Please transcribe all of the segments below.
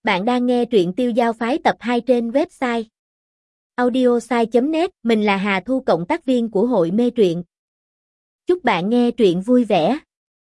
Bạn đang nghe truyện Tiêu Dao Phái tập 2 trên website audiosai.net. Mình là Hà Thu, cộng tác viên của hội mê truyện. Chúc bạn nghe truyện vui vẻ.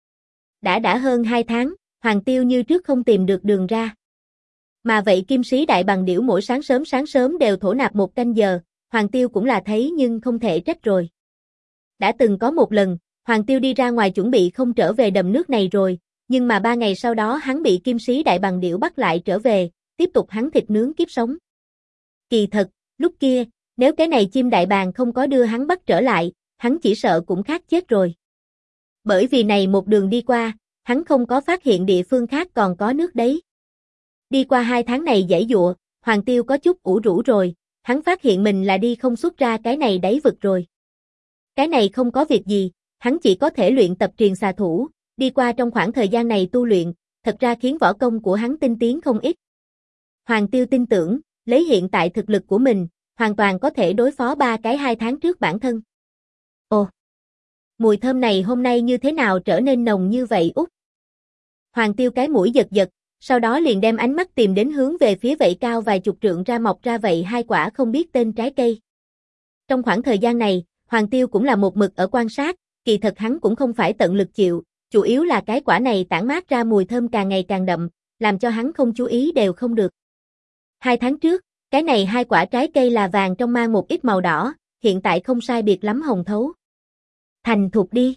Đã hơn 2 tháng, Hoàng Tiêu như trước không tìm được đường ra. Mà vậy Kim Sĩ Đại Bàng Điểu mỗi sáng sớm đều thổ nạp 1 canh giờ, Hoàng Tiêu cũng là thấy nhưng không thể trách rồi. Đã từng có một lần, Hoàng Tiêu đi ra ngoài chuẩn bị không trở về đầm nước này rồi, nhưng mà 3 ngày sau đó hắn bị Kim Sĩ Đại Bàng Điểu bắt lại trở về, tiếp tục hắn thịt nướng kiếp sống. Kỳ thật, lúc kia, nếu cái này chim đại bàng không có đưa hắn bắt trở lại, hắn chỉ sợ cũng khát chết rồi. Bởi vì này một đường đi qua, hắn không có phát hiện địa phương khác còn có nước đấy. Đi qua 2 tháng này giãy giụa, Hoàng Tiêu có chút ủ rũ rồi, hắn phát hiện mình là đi không xuất ra cái này đáy vực rồi. Cái này không có việc gì, hắn chỉ có thể luyện tập truyền xà thủ, đi qua trong khoảng thời gian này tu luyện, thật ra khiến võ công của hắn tinh tiến không ít. Hoàng Tiêu tin tưởng, lấy hiện tại thực lực của mình, hoàn toàn có thể đối phó 3 cái 2 tháng trước bản thân. Ồ, mùi thơm này hôm nay như thế nào trở nên nồng như vậy út? Hoàng Tiêu cái mũi giật giật, sau đó liền đem ánh mắt tìm đến hướng về phía vậy cao vài chục trượng ra mọc ra vậy 2 quả không biết tên trái cây. Trong khoảng thời gian này, Hoàng Tiêu cũng là một mực ở quan sát, kỳ thật hắn cũng không phải tận lực chịu, chủ yếu là cái quả này tản mát ra mùi thơm càng ngày càng đậm, làm cho hắn không chú ý đều không được. 2 tháng trước, cái này 2 quả trái cây là vàng trong mang một ít màu đỏ, hiện tại không sai biệt lắm hồng thấu. Thành thục đi.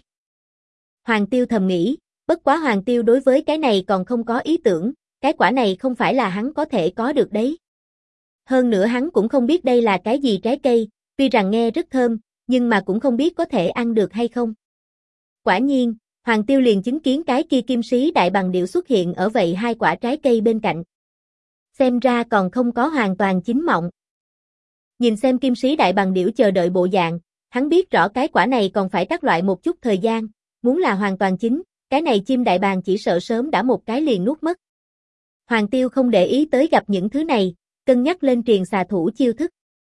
Hoàng Tiêu thầm nghĩ, bất quá Hoàng Tiêu đối với cái này còn không có ý tưởng, cái quả này không phải là hắn có thể có được đấy. Hơn nữa hắn cũng không biết đây là cái gì trái cây, tuy rằng nghe rất thơm, nhưng mà cũng không biết có thể ăn được hay không. Quả nhiên, Hoàng Tiêu liền chứng kiến cái kia Kim Sĩ Đại Bàng Điểu xuất hiện ở vậy 2 quả trái cây bên cạnh. Xem ra còn không có hoàn toàn chín mọng. Nhìn xem Kim Sĩ Đại Bàng Điểu chờ đợi bộ dạng, hắn biết rõ cái quả này còn phải các loại một chút thời gian, muốn là hoàn toàn chín, cái này chim đại bàng chỉ sợ sớm đã một cái liền nuốt mất. Hoàng Tiêu không để ý tới gặp những thứ này, cân nhắc lên truyền xà thủ chiêu thức.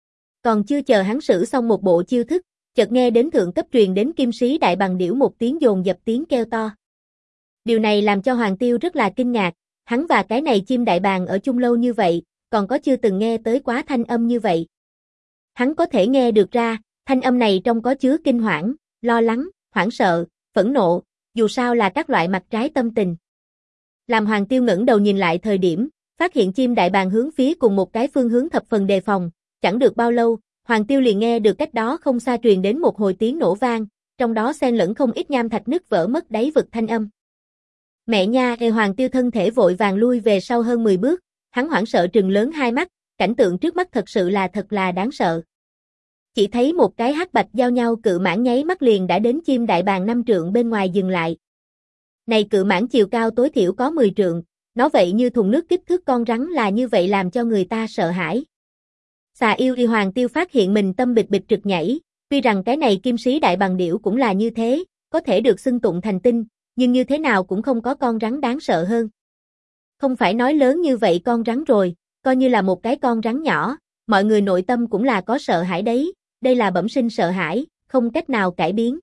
Còn chưa chờ hắn sử xong một bộ chiêu thức, chợt nghe đến thượng cấp truyền đến Kim Sĩ Đại Bàng Điểu một tiếng dồn dập tiếng kêu to. Điều này làm cho Hoàng Tiêu rất là kinh ngạc, hắn và cái này chim đại bàng ở chung lâu như vậy, còn có chưa từng nghe tới quá thanh âm như vậy. Hắn có thể nghe được ra, thanh âm này trong có chứa kinh hoảng, lo lắng, hoảng sợ, phẫn nộ, dù sao là các loại mặt trái tâm tình. Làm Hoàng Tiêu ngẩng đầu nhìn lại thời điểm, phát hiện chim đại bàng hướng phía cùng một cái phương hướng thập phần đề phòng, chẳng được bao lâu, Hoàng Tiêu liền nghe được cách đó không xa truyền đến một hồi tiếng nổ vang, trong đó xen lẫn không ít nham thạch nứt vỡ mất đáy vực thanh âm. Mẹ nha, Hoàng Tiêu thân thể vội vàng lui về sau hơn 10 bước, hắn hoảng sợ trừng lớn hai mắt, cảnh tượng trước mắt thật sự là thật là đáng sợ. Chỉ thấy một cái hắc bạch giao nhau cự mãng nháy mắt liền đã đến chim đại bàng 5 trượng bên ngoài dừng lại. Này cự mãng chiều cao tối thiểu có 10 trượng, nó vậy như thùng nước kích thước con rắn là như vậy làm cho người ta sợ hãi. Xà yêu thì Hoàng Tiêu phát hiện mình tâm bịch bịch trực nhảy, tuy rằng cái này Kim Sĩ Đại Bàng Điểu cũng là như thế, có thể được xưng tụng thành tinh, nhưng như thế nào cũng không có con rắn đáng sợ hơn. Không phải nói lớn như vậy con rắn rồi, coi như là một cái con rắn nhỏ, mọi người nội tâm cũng là có sợ hãi đấy, đây là bẩm sinh sợ hãi, không cách nào cải biến.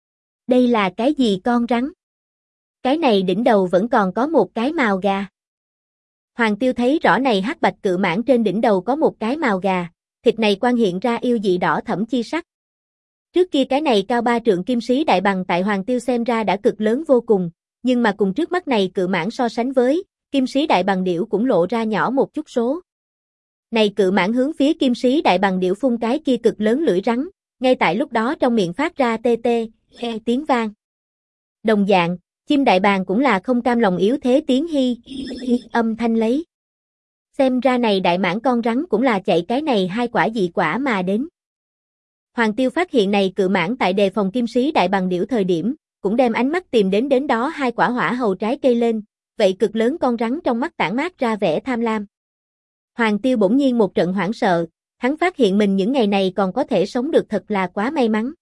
Đây là cái gì con rắn? Cái này đỉnh đầu vẫn còn có một cái mào gà. Hoàng Tiêu thấy rõ này hắc bạch cự mãng trên đỉnh đầu có một cái mào gà, thịt này quan hiện ra yêu dị đỏ thẫm chi sắc. Trước kia cái này cao 3 trượng Kim Sĩ Đại Bàng tại Hoàng Tiêu xem ra đã cực lớn vô cùng, nhưng mà cùng trước mắt này cự mãng so sánh với, Kim Sĩ Đại Bàng Điểu cũng lộ ra nhỏ một chút số. Này cự mãng hướng phía Kim Sĩ Đại Bàng Điểu phun cái kia cực lớn lưỡi rắn, ngay tại lúc đó trong miệng phát ra tê tê, tiếng vang. Đồng dạng, chim đại bàng cũng là không cam lòng yếu thế tiếng hi âm thanh lấy. Xem ra này đại mãng con rắn cũng là chạy cái này 2 quả dị quả mà đến. Hoàng Tiêu phát hiện này cự mãng tại đề phòng Kim Sĩ Đại Bàng Điểu thời điểm, cũng đem ánh mắt tìm đến đó 2 quả hỏa hầu trái cây lên, vậy cực lớn con rắn trong mắt tản mát ra vẻ tham lam. Hoàng Tiêu bỗng nhiên một trận hoảng sợ, hắn phát hiện mình những ngày này còn có thể sống được thật là quá may mắn.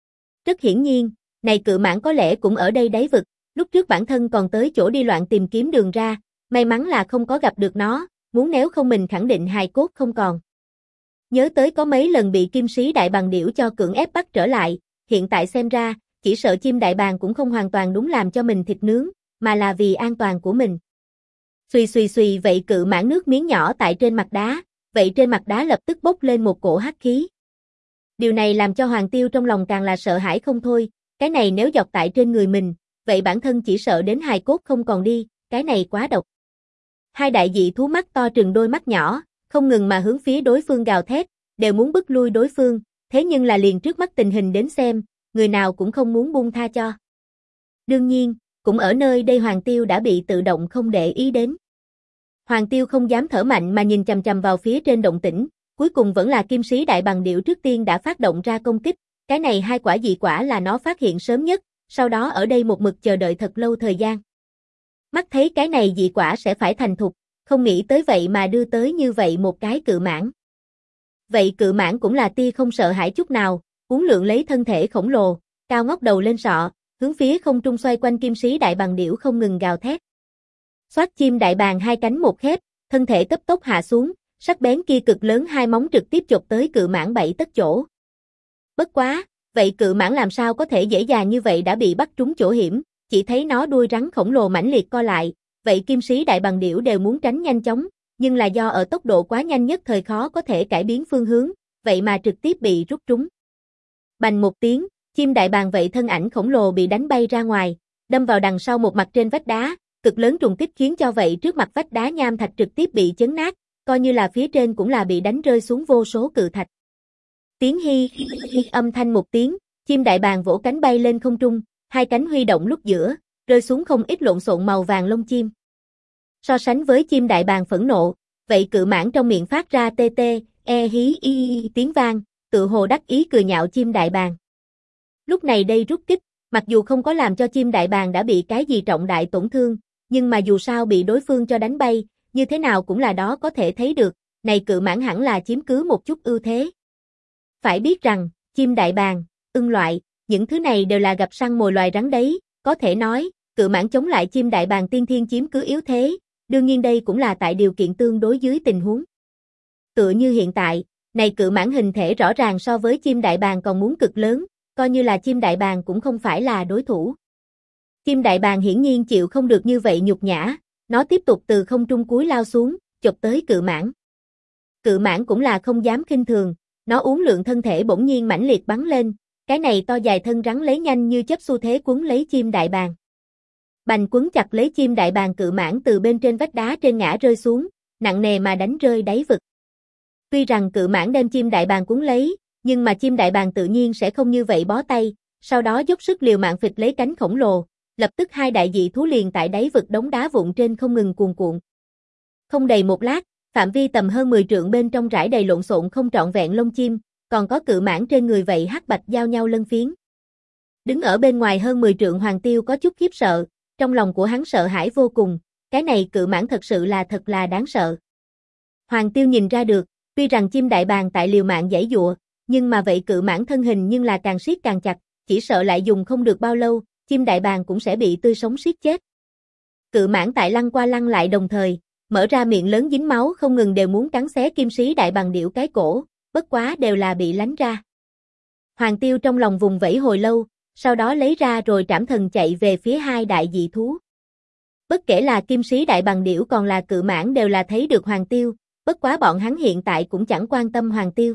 Rất hiển nhiên, này cự mãng có lẽ cũng ở đây đáy vực, lúc trước bản thân còn tới chỗ đi loạn tìm kiếm đường ra, may mắn là không có gặp được nó, muốn nếu không mình khẳng định hài cốt không còn. Nhớ tới có mấy lần bị Kim Sĩ Đại Bàng Điểu cho cưỡng ép bắt trở lại, hiện tại xem ra, chỉ sợ chim đại bàng cũng không hoàn toàn đúng làm cho mình thịt nướng, mà là vì an toàn của mình. Xùy xùy xùy, vậy cự mãng nước miếng nhỏ tại trên mặt đá, vậy trên mặt đá lập tức bốc lên một cổ hắc khí. Điều này làm cho Hoàng Tiêu trong lòng càng là sợ hãi không thôi, cái này nếu giọt tại trên người mình, vậy bản thân chỉ sợ đến hài cốt không còn đi, cái này quá độc. Hai đại dị thú mắt to trừng đôi mắt nhỏ, không ngừng mà hướng phía đối phương gào thét, đều muốn bức lui đối phương, thế nhưng là liền trước mắt tình hình đến xem, người nào cũng không muốn buông tha cho. Đương nhiên, cũng ở nơi đây Hoàng Tiêu đã bị tự động không để ý đến. Hoàng Tiêu không dám thở mạnh mà nhìn chằm chằm vào phía trên động tĩnh, cuối cùng vẫn là Kim Sĩ Đại Bàng Điểu trước tiên đã phát động ra công kích, cái này hai quả dị quả là nó phát hiện sớm nhất, sau đó ở đây một mực chờ đợi thật lâu thời gian. Mắt thấy cái này dị quả sẽ phải thành thục, không nghĩ tới vậy mà đưa tới như vậy một cái cự mãng. Vậy cự mãng cũng là tia không sợ hãi chút nào, uốn lượn lấy thân thể khổng lồ, cao ngóc đầu lên sọ, hướng phía không trung xoay quanh Kim Sĩ Đại Bàng Điểu không ngừng gào thét. Xoát, chim đại bàng hai cánh một khép, thân thể cấp tốc hạ xuống, sắc bén kia cực lớn hai móng trực tiếp chộp tới cự mãng 7 tấc chỗ. Bất quá, vậy cự mãng làm sao có thể dễ dàng như vậy đã bị bắt trúng chỗ hiểm, chỉ thấy nó đuôi rắn khổng lồ mãnh liệt co lại, vậy Kim Sĩ Đại Bàng Điểu đều muốn tránh nhanh chóng, nhưng là do ở tốc độ quá nhanh nhất thời khó có thể cải biến phương hướng, vậy mà trực tiếp bị rút trúng. Bành một tiếng, chim đại bàng vậy thân ảnh khổng lồ bị đánh bay ra ngoài, đâm vào đằng sau một mặt trên vách đá, cực lớn trùng kích khiến cho vậy trước mặt vách đá nham thạch trực tiếp bị chấn nát, coi như là phía trên cũng là bị đánh rơi xuống vô số cự thạch. Tiếng hi âm thanh một tiếng, chim đại bàng vỗ cánh bay lên không trung, hai cánh huy động lúc giữa, rơi xuống không ít lộn xộn màu vàng lông chim. So sánh với chim đại bàng phẫn nộ, vậy cự mãng trong miệng phát ra tê tê, hí tiếng vang, tự hồ đắc ý cười nhạo chim đại bàng. Lúc này đây rút kích, mặc dù không có làm cho chim đại bàng đã bị cái gì trọng đại tổn thương, nhưng mà dù sao bị đối phương cho đánh bay, như thế nào cũng là đó có thể thấy được, này cự mãng hẳn là chiếm cứ một chút ưu thế. Phải biết rằng, chim đại bàng, ưng loại, những thứ này đều là gặp săn mồi loài rắn đấy, có thể nói, cự mãng chống lại chim đại bàng tiên thiên chiếm cứ yếu thế, đương nhiên đây cũng là tại điều kiện tương đối dưới tình huống. Tựa như hiện tại, này cự mãng hình thể rõ ràng so với chim đại bàng còn muốn cực lớn, coi như là chim đại bàng cũng không phải là đối thủ. Chim đại bàng hiển nhiên chịu không được như vậy nhục nhã, nó tiếp tục từ không trung cúi lao xuống, chộp tới cự mãng. Cự mãng cũng là không dám khinh thường, nó uốn lượn thân thể bỗng nhiên mãnh liệt bắn lên, cái này to dài thân rắn lấy nhanh như chớp xu thế quấn lấy chim đại bàng. Bành, quấn chặt lấy chim đại bàng, cự mãng từ bên trên vách đá trên ngã rơi xuống, nặng nề mà đánh rơi đáy vực. Tuy rằng cự mãng đem chim đại bàng cuốn lấy, nhưng mà chim đại bàng tự nhiên sẽ không như vậy bó tay, sau đó dốc sức liều mạng phịch lấy cánh khổng lồ, lập tức hai đại dị thú liền tại đáy vực đống đá vụn trên không ngừng cuồn cuộn. Không đầy một lát, phạm vi tầm hơn 10 trượng bên trong rải đầy lộn xộn không trọn vẹn lông chim, còn có cự mãng trên người vậy hắc bạch giao nhau lân phiến. Đứng ở bên ngoài hơn 10 trượng Hoàng Tiêu có chút khiếp sợ, trong lòng của hắn sợ hãi vô cùng, cái này cự mãng thật sự là thật là đáng sợ. Hoàng Tiêu nhìn ra được, tuy rằng chim đại bàng tại liều mạng giãy giụa, nhưng mà vậy cự mãng thân hình nhưng là càng siết càng chặt, chỉ sợ lại dùng không được bao lâu, chim đại bàng cũng sẽ bị tươi sống siết chết. Cự mãng tại lăn qua lăn lại đồng thời, mở ra miệng lớn dính máu không ngừng đều muốn cắn xé Kim Sĩ Đại Bàng Điểu cái cổ, bất quá đều là bị lánh ra. Hoàng Tiêu trong lòng vùng vẫy hồi lâu, sau đó lấy ra rồi trảm thần chạy về phía hai đại dị thú. Bất kể là Kim Sĩ Đại Bàng Điểu còn là cự mãng đều là thấy được Hoàng Tiêu, bất quá bọn hắn hiện tại cũng chẳng quan tâm Hoàng Tiêu.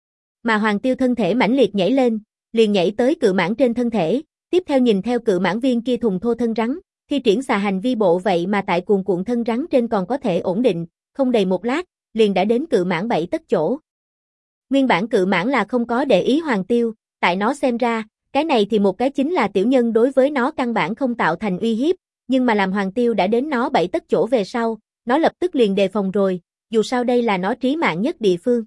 Mà Hoàng Tiêu thân thể mãnh liệt nhảy lên, liền nhảy tới cự mãng trên thân thể, tiếp theo nhìn theo cự mãng viên kia thùng thô thân rắn, thi triển xà hành vi bộ vậy mà tại cuồn cuộn thân rắn trên còn có thể ổn định, không đầy một lát, liền đã đến cự mãng 7 tấc chỗ. Nguyên bản cự mãng là không có để ý Hoàng Tiêu, tại nó xem ra, cái này thì một cái chính là tiểu nhân đối với nó căn bản không tạo thành uy hiếp, nhưng mà làm Hoàng Tiêu đã đến nó 7 tấc chỗ về sau, nó lập tức liền đề phòng rồi, dù sao đây là nó trí mạng nhất địa phương.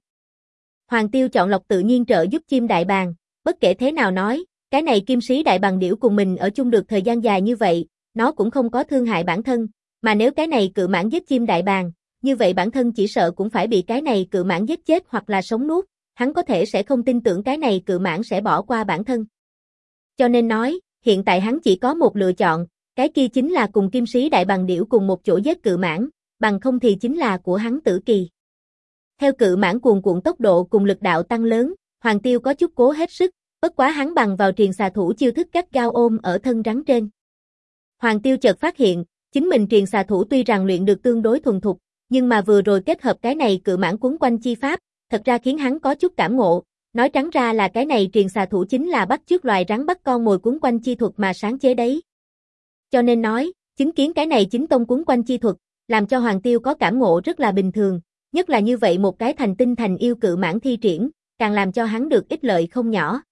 Hoàng Tiêu chọn lọc tự nhiên trợ giúp chim đại bàng, bất kể thế nào nói, cái này Kim Sĩ Đại Bàng Điểu cùng mình ở chung được thời gian dài như vậy, nó cũng không có thương hại bản thân, mà nếu cái này cự mãng giết chim đại bàng, như vậy bản thân chỉ sợ cũng phải bị cái này cự mãng giết chết hoặc là sống nuốt, hắn có thể sẽ không tin tưởng cái này cự mãng sẽ bỏ qua bản thân. Cho nên nói, hiện tại hắn chỉ có một lựa chọn, cái kia chính là cùng Kim Sĩ Đại Bàng Điểu cùng một chỗ giết cự mãng, bằng không thì chính là của hắn tử kỳ. Theo cự mãng cuồn cuộn tốc độ cùng lực đạo tăng lớn, Hoàng Tiêu có chút cố hết sức, bất quá hắn bằng vào truyền xà thủ chiêu thức gắt gao ôm ở thân rắn trên. Hoàng Tiêu chợt phát hiện, Chính mình truyền xà thủ tuy rằng luyện được tương đối thuần thục, nhưng mà vừa rồi kết hợp cái này cự mãng quấn quanh chi pháp, thật ra khiến hắn có chút cảm ngộ, nói trắng ra là cái này truyền xà thủ chính là bắt chước loài rắn bắt con mồi quấn quanh chi thuật mà sáng chế đấy. Cho nên nói, chứng kiến cái này chính tông quấn quanh chi thuật, làm cho Hoàng Tiêu có cảm ngộ rất là bình thường, nhất là như vậy một cái thành tinh thành yêu cự mãng thi triển, càng làm cho hắn được ích lợi không nhỏ.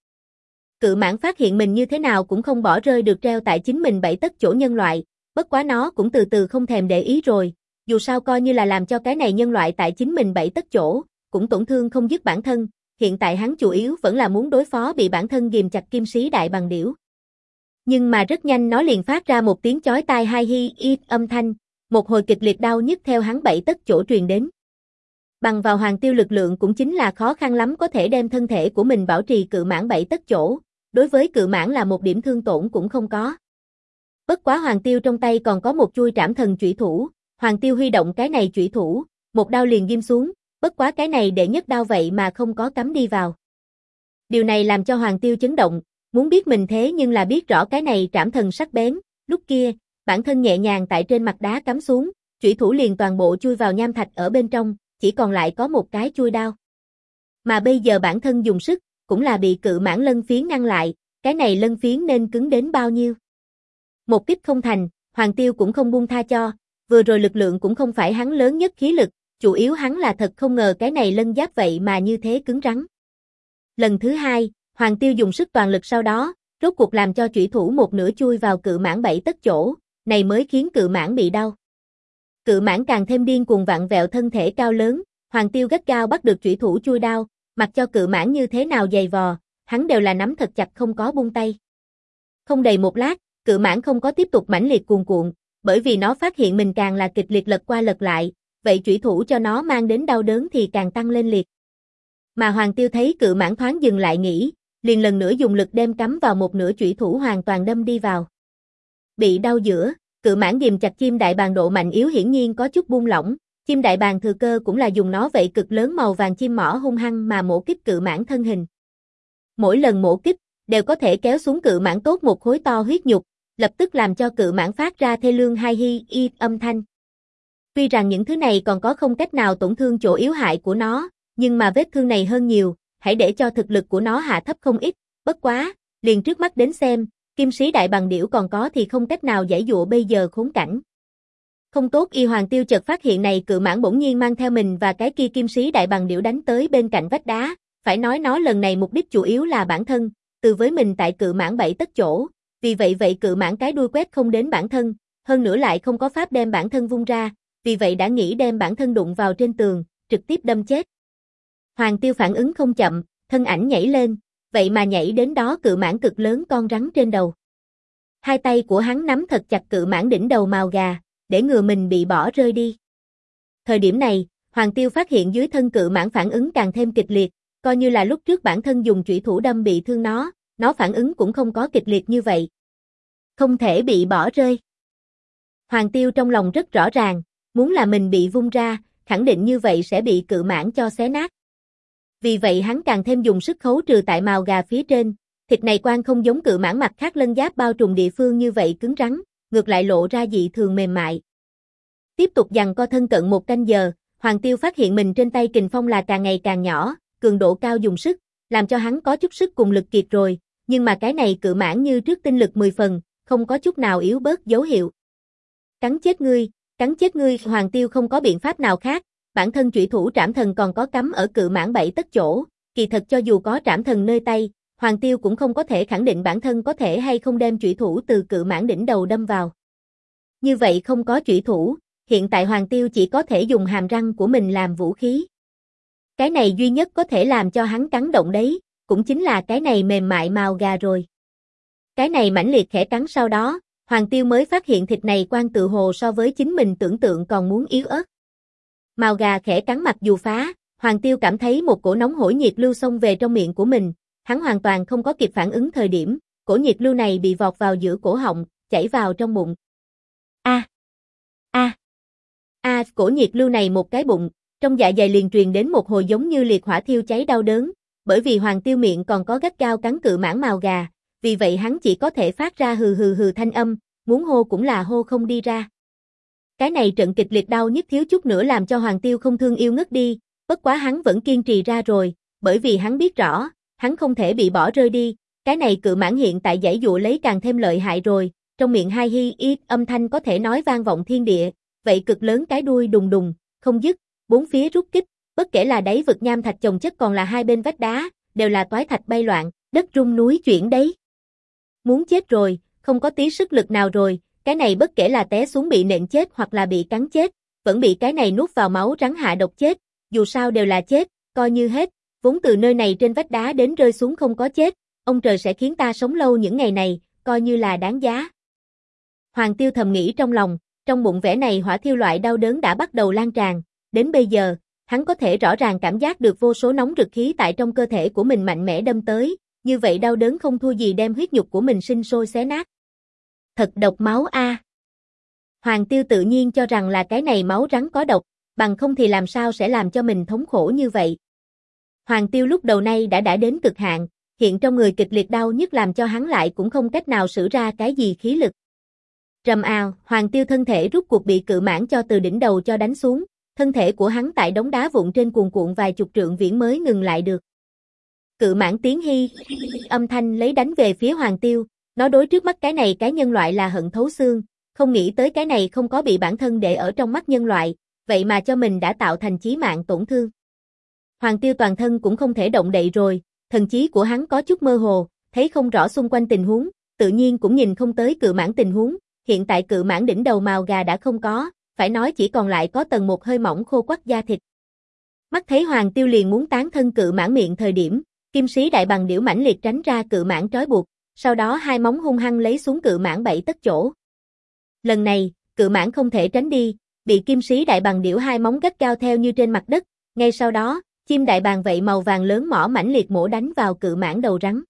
Cự mãng phát hiện mình như thế nào cũng không bỏ rơi được treo tại chính mình 7 tấc chỗ nhân loại, bất quá nó cũng từ từ không thèm để ý rồi, dù sao coi như là làm cho cái này nhân loại tại chính mình 7 tấc chỗ, cũng tổn thương không dứt bản thân, hiện tại hắn chủ yếu vẫn là muốn đối phó bị bản thân ghìm chặt kim sĩ đại bằng điểu. Nhưng mà rất nhanh nó liền phát ra một tiếng chói tai hai hi y âm thanh, một hồi kịch liệt đau nhức theo hắn 7 tấc chỗ truyền đến. Bằng vào Hoàng Tiêu lực lượng cũng chính là khó khăn lắm có thể đem thân thể của mình bảo trì cự mãng 7 tấc chỗ, đối với cự mãng là một điểm thương tổn cũng không có. Bất quá Hoàng Tiêu trong tay còn có một chuôi trảm thần chủy thủ, Hoàng Tiêu huy động cái này chủy thủ, một đao liền ghim xuống, bất quá cái này đệ nhất đao vậy mà không có cắm đi vào. Điều này làm cho Hoàng Tiêu chấn động, muốn biết mình thế nhưng là biết rõ cái này trảm thần sắc bén, lúc kia, bản thân nhẹ nhàng tại trên mặt đá cắm xuống, chủy thủ liền toàn bộ chui vào nham thạch ở bên trong, chỉ còn lại có một cái chuôi đao. Mà bây giờ bản thân dùng sức, cũng là bị cự mãng lân phiến ngăn lại, cái này lân phiến nên cứng đến bao nhiêu. Một kích không thành, Hoàng Tiêu cũng không buông tha cho, vừa rồi lực lượng cũng không phải hắn lớn nhất khí lực, chủ yếu hắn là thật không ngờ cái này lân giáp vậy mà như thế cứng rắn. Lần thứ hai, Hoàng Tiêu dùng sức toàn lực sau đó, rốt cuộc làm cho chủy thủ một nửa chui vào cự mãng 7 tấc chỗ, này mới khiến cự mãng bị đau. Cự mãng càng thêm điên cuồng vặn vẹo thân thể cao lớn, Hoàng Tiêu gắt gao bắt được chủy thủ chui đao, mặc cho cự mãng như thế nào dày vò, hắn đều là nắm thật chặt không có buông tay. Không đầy một lát, cự mãng không có tiếp tục mãnh liệt cuồn cuộn, bởi vì nó phát hiện mình càng là kịch liệt lật qua lật lại, vậy chủy thủ cho nó mang đến đau đớn thì càng tăng lên liệt. Mà Hoàng Tiêu thấy cự mãng thoáng dừng lại nghỉ, liền lần nữa dùng lực đem cắm vào một nửa chủy thủ hoàn toàn đâm đi vào. Bị đau giữa, cự mãng ghìm chặt chim đại bàng độ mạnh yếu hiển nhiên có chút buông lỏng, chim đại bàng thừa cơ cũng là dùng nó vậy cực lớn màu vàng chim mỏ hung hăng mà mổ kích cự mãng thân hình. Mỗi lần mổ kích, đều có thể kéo xuống cự mãng tốt một khối to huyết nhục, lập tức làm cho cự mãng phát ra thê lương hai hi y âm thanh. Tuy rằng những thứ này còn có không cách nào tổn thương chỗ yếu hại của nó, nhưng mà vết thương này hơn nhiều, hãy để cho thực lực của nó hạ thấp không ít, bất quá, liền trước mắt đến xem, kim sĩ đại bằng điểu còn có thì không cách nào giãy dụa bây giờ khốn cảnh. Không tốt y Hoàng Tiêu chợt phát hiện này cự mãng bỗng nhiên mang theo mình và cái kia kim sĩ đại bằng điểu đánh tới bên cạnh vách đá, phải nói nó lần này mục đích chủ yếu là bản thân, từ với mình tại cự mãng 7 tấc chỗ, vì vậy cự mãng cái đuôi quét không đến bản thân, hơn nữa lại không có pháp đem bản thân vung ra, vì vậy đã nghĩ đem bản thân đụng vào trên tường, trực tiếp đâm chết. Hoàng Tiêu phản ứng không chậm, thân ảnh nhảy lên, vậy mà nhảy đến đó cự mãng cực lớn con rắn trên đầu. Hai tay của hắn nắm thật chặt cự mãng đỉnh đầu mào gà, để ngừa mình bị bỏ rơi đi. Thời điểm này, Hoàng Tiêu phát hiện dưới thân cự mãng phản ứng càng thêm kịch liệt, coi như là lúc trước bản thân dùng chủy thủ đâm bị thương nó phản ứng cũng không có kịch liệt như vậy. Không thể bị bỏ rơi. Hoàng Tiêu trong lòng rất rõ ràng, muốn là mình bị vung ra, khẳng định như vậy sẽ bị cự mãng cho xé nát. Vì vậy hắn càng thêm dùng sức khấu trừ tại mào gà phía trên, thịt này quan không giống cự mãng mặt khác lân giáp bao trùm địa phương như vậy cứng rắn, ngược lại lộ ra dị thường mềm mại. Tiếp tục giằng co thân cận một canh giờ, Hoàng Tiêu phát hiện mình trên tay kình phong là càng ngày càng nhỏ, cường độ cao dùng sức, làm cho hắn có chút sức cùng lực kiệt rồi, nhưng mà cái này cự mãng như trước tinh lực 10 phần, không có chút nào yếu bớt dấu hiệu. Cắn chết ngươi, Hoàng Tiêu không có biện pháp nào khác, bản thân chủy thủ trảm thần còn có cắm ở cự mãng 7 tấc chỗ, kỳ thật cho dù có trảm thần nơi tay, Hoàng Tiêu cũng không có thể khẳng định bản thân có thể hay không đem chủy thủ từ cự mãng đỉnh đầu đâm vào. Như vậy không có chủy thủ, hiện tại Hoàng Tiêu chỉ có thể dùng hàm răng của mình làm vũ khí. Cái này duy nhất có thể làm cho hắn cắn động đấy, cũng chính là cái này mềm mại mào gà rồi. Cái này mãnh liệt khẽ cắn sau đó, Hoàng Tiêu mới phát hiện thịt này quan tự hồ so với chính mình tưởng tượng còn muốn yếu ớt. Mào gà khẽ cắn mặc dù phá, Hoàng Tiêu cảm thấy một cổ nóng hổi nhiệt lưu xông về trong miệng của mình, hắn hoàn toàn không có kịp phản ứng thời điểm, cổ nhiệt lưu này bị vọt vào giữa cổ họng, chảy vào trong bụng. Cổ nhiệt lưu này một cái bụng, trong dạ dày liền truyền đến một hồi giống như liệt hỏa thiêu cháy đau đớn, bởi vì Hoàng Tiêu miệng còn có gắt gao cắn cự mãng mào gà, vì vậy hắn chỉ có thể phát ra hừ hừ hừ thanh âm, muốn hô cũng là hô không đi ra. Cái này trận kịch liệt đau nhức thiếu chút nữa làm cho Hoàng Tiêu không thương yêu ngất đi, bất quá hắn vẫn kiên trì ra rồi, bởi vì hắn biết rõ, hắn không thể bị bỏ rơi đi, cái này cự mãng hiện tại giãy dụa lấy càng thêm lợi hại rồi, trong miệng hai hi yết âm thanh có thể nói vang vọng thiên địa, vậy cực lớn cái đuôi đùng đùng, không dứt, bốn phía rút kích, bất kể là đáy vực nham thạch chồng chất còn là hai bên vách đá, đều là toái thạch bay loạn, đất rung núi chuyển đấy. Muốn chết rồi, không có tí sức lực nào rồi, cái này bất kể là té xuống bị nện chết hoặc là bị cắn chết, vẫn bị cái này nuốt vào máu rắn hạ độc chết, dù sao đều là chết, coi như hết, vốn từ nơi này trên vách đá đến rơi xuống không có chết, ông trời sẽ khiến ta sống lâu những ngày này, coi như là đáng giá. Hoàng Tiêu thầm nghĩ trong lòng, trong bụng vẻ này hỏa thiêu loại đau đớn đã bắt đầu lan tràn, đến bây giờ, hắn có thể rõ ràng cảm giác được vô số nóng rực khí tại trong cơ thể của mình mạnh mẽ đâm tới, như vậy đau đớn không thua gì đem huyết nhục của mình sinh sôi xé nát. Thật độc máu a. Hoàng Tiêu tự nhiên cho rằng là cái này máu rắn có độc, bằng không thì làm sao sẽ làm cho mình thống khổ như vậy. Hoàng Tiêu lúc đầu nay đã đến cực hạn, hiện trong người kịch liệt đau nhức làm cho hắn lại cũng không cách nào sử ra cái gì khí lực. Rầm ào, Hoàng Tiêu thân thể rút cuộc bị cự mãng cho từ đỉnh đầu cho đánh xuống, thân thể của hắn tại đống đá vụn trên cuồn cuộn vài chục trượng viễn mới ngừng lại được. Cự mãng tiếng hi, âm thanh lấy đánh về phía Hoàng Tiêu, nó đối trước mắt cái này cái nhân loại là hận thấu xương, không nghĩ tới cái này không có bị bản thân để ở trong mắt nhân loại, vậy mà cho mình đã tạo thành chí mạng tổn thương. Hoàng Tiêu toàn thân cũng không thể động đậy rồi, thần trí của hắn có chút mơ hồ, thấy không rõ xung quanh tình huống, tự nhiên cũng nhìn không tới cự mãng tình huống, hiện tại cự mãng đỉnh đầu mào gà đã không có, phải nói chỉ còn lại có tầng một hơi mỏng khô quắt da thịt. Mắt thấy Hoàng Tiêu liền muốn tán thân cự mãng miệng thời điểm, kim sĩ đại bằng điểu mãnh liệt tránh ra cự mãng trói buộc, sau đó hai móng hung hăng lấy xuống cự mãng 7 tấc chỗ. Lần này, cự mãng không thể tránh đi, bị kim sĩ đại bằng điểu hai móng gắt cao theo như trên mặt đất, ngay sau đó, chim đại bàng vậy màu vàng lớn mỏ mãnh liệt mổ đánh vào cự mãng đầu rắn.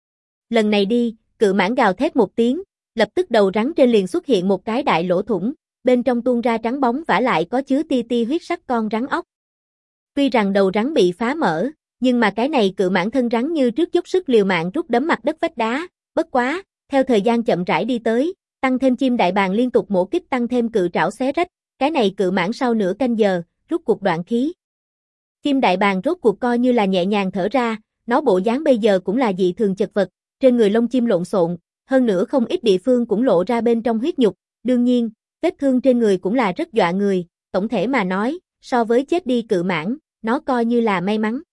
Lần này đi, cự mãng gào thét một tiếng, lập tức đầu rắn trên liền xuất hiện một cái đại lỗ thủng, bên trong tuôn ra trắng bóng vả lại có chứa ti ti huyết sắc con rắn ốc. Tuy rằng đầu rắn bị phá mở, nhưng mà cái này cự mãng thân rắn như trước dốc sức liều mạng rút đấm mặt đất vách đá, bất quá, theo thời gian chậm rãi đi tới, tăng thêm chim đại bàng liên tục mổ kích tăng thêm cự trảo xé rách, cái này cự mãng sau nửa canh giờ, rút cuộc đoạn khí. Chim đại bàng rốt cuộc coi như là nhẹ nhàng thở ra, nó bộ dáng bây giờ cũng là dị thường chật vật, trên người lông chim lộn xộn, hơn nữa không ít địa phương cũng lộ ra bên trong huyết nhục, đương nhiên, vết thương trên người cũng là rất dọa người, tổng thể mà nói, so với chết đi cự mãng, nó coi như là may mắn.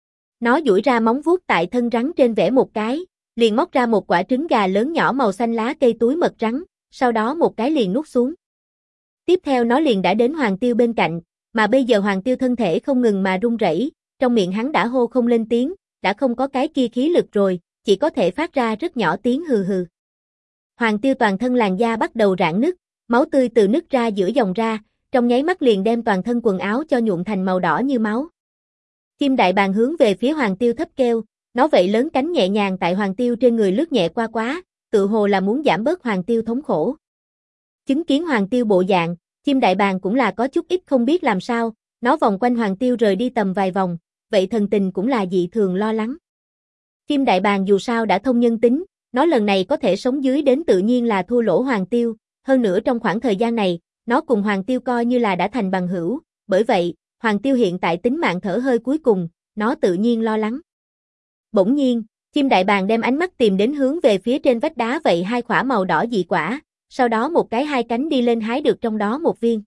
Nó duỗi ra móng vuốt tại thân rắn trên vẽ một cái, liền móc ra một quả trứng gà lớn nhỏ màu xanh lá cây túi mật rắn, sau đó một cái liền nuốt xuống. Tiếp theo nó liền đã đến Hoàng Tiêu bên cạnh, mà bây giờ Hoàng Tiêu thân thể không ngừng mà run rẩy, trong miệng hắn đã hô không lên tiếng, đã không có cái kia khí lực rồi, chỉ có thể phát ra rất nhỏ tiếng hừ hừ. Hoàng Tiêu toàn thân làn da bắt đầu rạn nứt, máu tươi từ nứt ra giữa dòng ra, trong nháy mắt liền đem toàn thân quần áo cho nhuộm thành màu đỏ như máu. Chim đại bàng hướng về phía Hoàng Tiêu thấp kêu, nó vậy lớn cánh nhẹ nhàng tại Hoàng Tiêu trên người lướt nhẹ qua quá, tự hồ là muốn giảm bớt Hoàng Tiêu thống khổ. Chứng kiến Hoàng Tiêu bộ dạng, chim đại bàng cũng là có chút ít không biết làm sao, nó vòng quanh Hoàng Tiêu rời đi tầm vài vòng, vậy thần tình cũng là dị thường lo lắng. Chim đại bàng dù sao đã thông nhân tính, nó lần này có thể sống dưới đến tự nhiên là thua lỗ Hoàng Tiêu, hơn nữa trong khoảng thời gian này, nó cùng Hoàng Tiêu coi như là đã thành bằng hữu, bởi vậy, Hoàng Tiêu hiện tại tính mạng thở hơi cuối cùng, nó tự nhiên lo lắng. Bỗng nhiên, chim đại bàng đem ánh mắt tìm đến hướng về phía trên vách đá vậy hai quả màu đỏ dị quả, sau đó một cái hai cánh đi lên hái được trong đó một viên.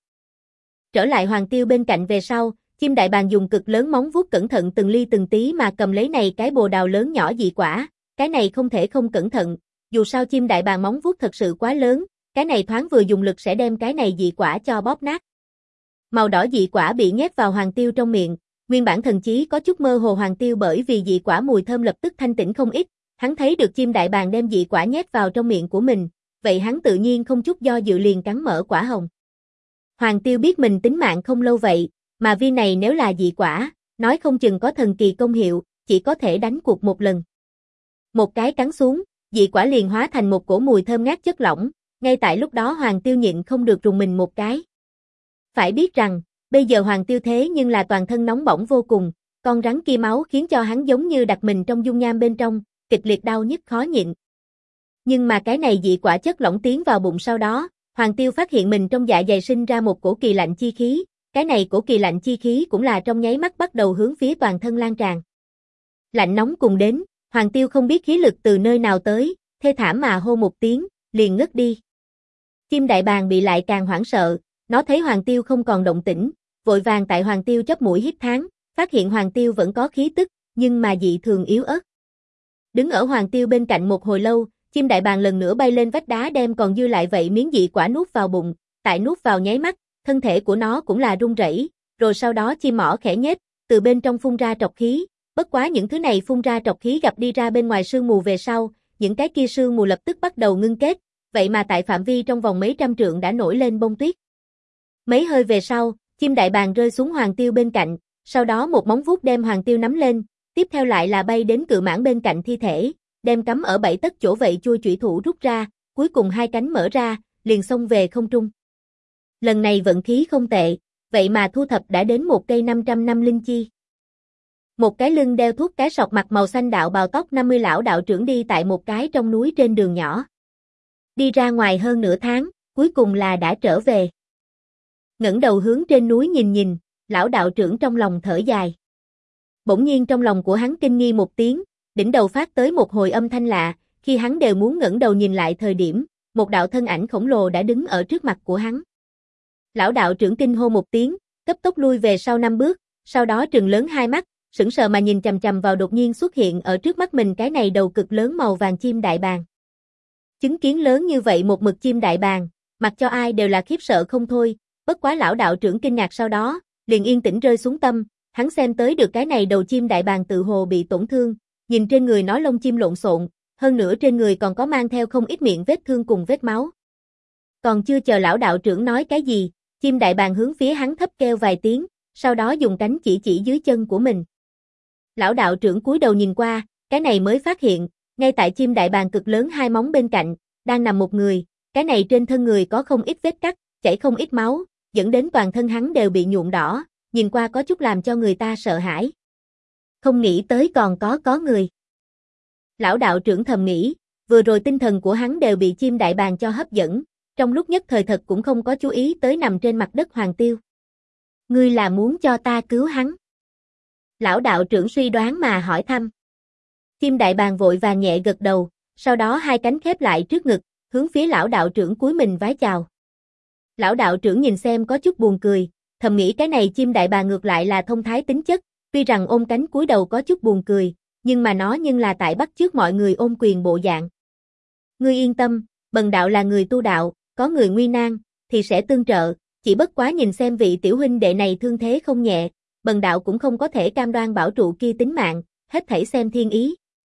Trở lại Hoàng Tiêu bên cạnh về sau, chim đại bàng dùng cực lớn móng vuốt cẩn thận từng ly từng tí mà cầm lấy này cái bồ đào lớn nhỏ dị quả, cái này không thể không cẩn thận, dù sao chim đại bàng móng vuốt thật sự quá lớn, cái này thoáng vừa dùng lực sẽ đem cái này dị quả cho bóp nát. Màu đỏ dị quả bị nhét vào Hoàng Tiêu trong miệng, nguyên bản thần trí có chút mơ hồ Hoàng Tiêu bởi vì dị quả mùi thơm lập tức thanh tĩnh không ít, hắn thấy được chim đại bàng đem dị quả nhét vào trong miệng của mình, vậy hắn tự nhiên không chút do dự liền cắn mở quả hồng. Hoàng Tiêu biết mình tính mạng không lâu vậy, mà viên này nếu là dị quả, nói không chừng có thần kỳ công hiệu, chỉ có thể đánh cuộc một lần. Một cái cắn xuống, dị quả liền hóa thành một cổ mùi thơm ngát chất lỏng, ngay tại lúc đó Hoàng Tiêu nhịn không được rùng mình một cái. Phải biết rằng, bây giờ Hoàng Tiêu thế nhưng là toàn thân nóng bỏng vô cùng, con rắn kia máu khiến cho hắn giống như đặt mình trong dung nham bên trong, kịch liệt đau nhức khó nhịn. Nhưng mà cái này dị quả chất lỏng tiến vào bụng sau đó, Hoàng Tiêu phát hiện mình trong dạ dày sinh ra một cổ kỳ lạnh chi khí, cái này cổ kỳ lạnh chi khí cũng là trong nháy mắt bắt đầu hướng phía toàn thân lan tràn. Lạnh nóng cùng đến, Hoàng Tiêu không biết khí lực từ nơi nào tới, thê thảm mà hô một tiếng, liền ngất đi. Chim đại bàng bị lại càng hoảng sợ, nó thấy Hoàng Tiêu không còn động tĩnh, vội vàng tại Hoàng Tiêu chóp mũi hít thán, phát hiện Hoàng Tiêu vẫn có khí tức, nhưng mà dị thường yếu ớt. Đứng ở Hoàng Tiêu bên cạnh một hồi lâu, chim đại bàng lần nữa bay lên vách đá đem còn dư lại vậy miếng dị quả nuốt vào bụng, tại nuốt vào nháy mắt, thân thể của nó cũng là run rẩy, rồi sau đó chim mỏ khẽ nhếch, từ bên trong phun ra trọc khí, bất quá những thứ này phun ra trọc khí gặp đi ra bên ngoài sương mù về sau, những cái kia sương mù lập tức bắt đầu ngưng kết, vậy mà tại phạm vi trong vòng mấy trăm trượng đã nổi lên bông tuyết. Mấy hơi về sau, chim đại bàng rơi xuống Hoàng Tiêu bên cạnh, sau đó một móng vuốt đem Hoàng Tiêu nắm lên, tiếp theo lại là bay đến cự mãng bên cạnh thi thể, đem cắm ở 7 tấc chỗ vậy chui chủy thủ rút ra, cuối cùng hai cánh mở ra, liền xông về không trung. Lần này vận khí không tệ, vậy mà thu thập đã đến một cây 500 năm linh chi. Một cái lưng đeo thuốc cái sọc mặt màu xanh đạo bào tóc 50 lão đạo trưởng đi tại một cái trong núi trên đường nhỏ. Đi ra ngoài hơn nửa tháng, cuối cùng là đã trở về. Ngẩng đầu hướng trên núi nhìn nhìn, lão đạo trưởng trong lòng thở dài. Bỗng nhiên trong lòng của hắn kinh nghi một tiếng, đỉnh đầu phát tới một hồi âm thanh lạ, khi hắn đều muốn ngẩng đầu nhìn lại thời điểm, một đạo thân ảnh khổng lồ đã đứng ở trước mặt của hắn. Lão đạo trưởng kinh hô một tiếng, cấp tốc lui về sau 5 bước, sau đó trừng lớn hai mắt, sững sờ mà nhìn chằm chằm vào đột nhiên xuất hiện ở trước mắt mình cái này đầu cực lớn màu vàng chim đại bàng. Chứng kiến lớn như vậy một mực chim đại bàng, mặc cho ai đều là khiếp sợ không thôi, bất quá lão đạo trưởng kinh ngạc sau đó, liền yên tĩnh rơi xuống tâm, hắn xem tới được cái này đầu chim đại bàng tự hồ bị tổn thương, nhìn trên người nó lông chim lộn xộn, hơn nữa trên người còn có mang theo không ít miệng vết thương cùng vết máu. Còn chưa chờ lão đạo trưởng nói cái gì, chim đại bàng hướng phía hắn thấp kêu vài tiếng, sau đó dùng cánh chỉ dưới chân của mình. Lão đạo trưởng cúi đầu nhìn qua, cái này mới phát hiện, ngay tại chim đại bàng cực lớn hai móng bên cạnh, đang nằm một người, cái này trên thân người có không ít vết cắt, chảy không ít máu, dẫn đến toàn thân hắn đều bị nhuộm đỏ, nhìn qua có chút làm cho người ta sợ hãi. Không nghĩ tới còn có người. Lão đạo trưởng thầm nghĩ, vừa rồi tinh thần của hắn đều bị chim đại bàng cho hấp dẫn, trong lúc nhất thời thật cũng không có chú ý tới nằm trên mặt đất Hoàng Tiêu. Ngươi là muốn cho ta cứu hắn? Lão đạo trưởng suy đoán mà hỏi thăm. Chim đại bàng vội vàng nhẹ gật đầu, sau đó hai cánh khép lại trước ngực, hướng phía lão đạo trưởng cúi mình vái chào. Lão đạo trưởng nhìn xem có chút buồn cười, thầm nghĩ cái này chim đại bàng ngược lại là thông thái tính chất, tuy rằng ôm cánh cúi đầu có chút buồn cười, nhưng mà nó nhưng là tại bắt chước mọi người ôm quyền bộ dạng. Ngươi yên tâm, bần đạo là người tu đạo, có người nguy nan, thì sẽ tương trợ, chỉ bất quá nhìn xem vị tiểu huynh đệ này thương thế không nhẹ, bần đạo cũng không có thể cam đoan bảo trụ kia tính mạng, hết thảy xem thiên ý.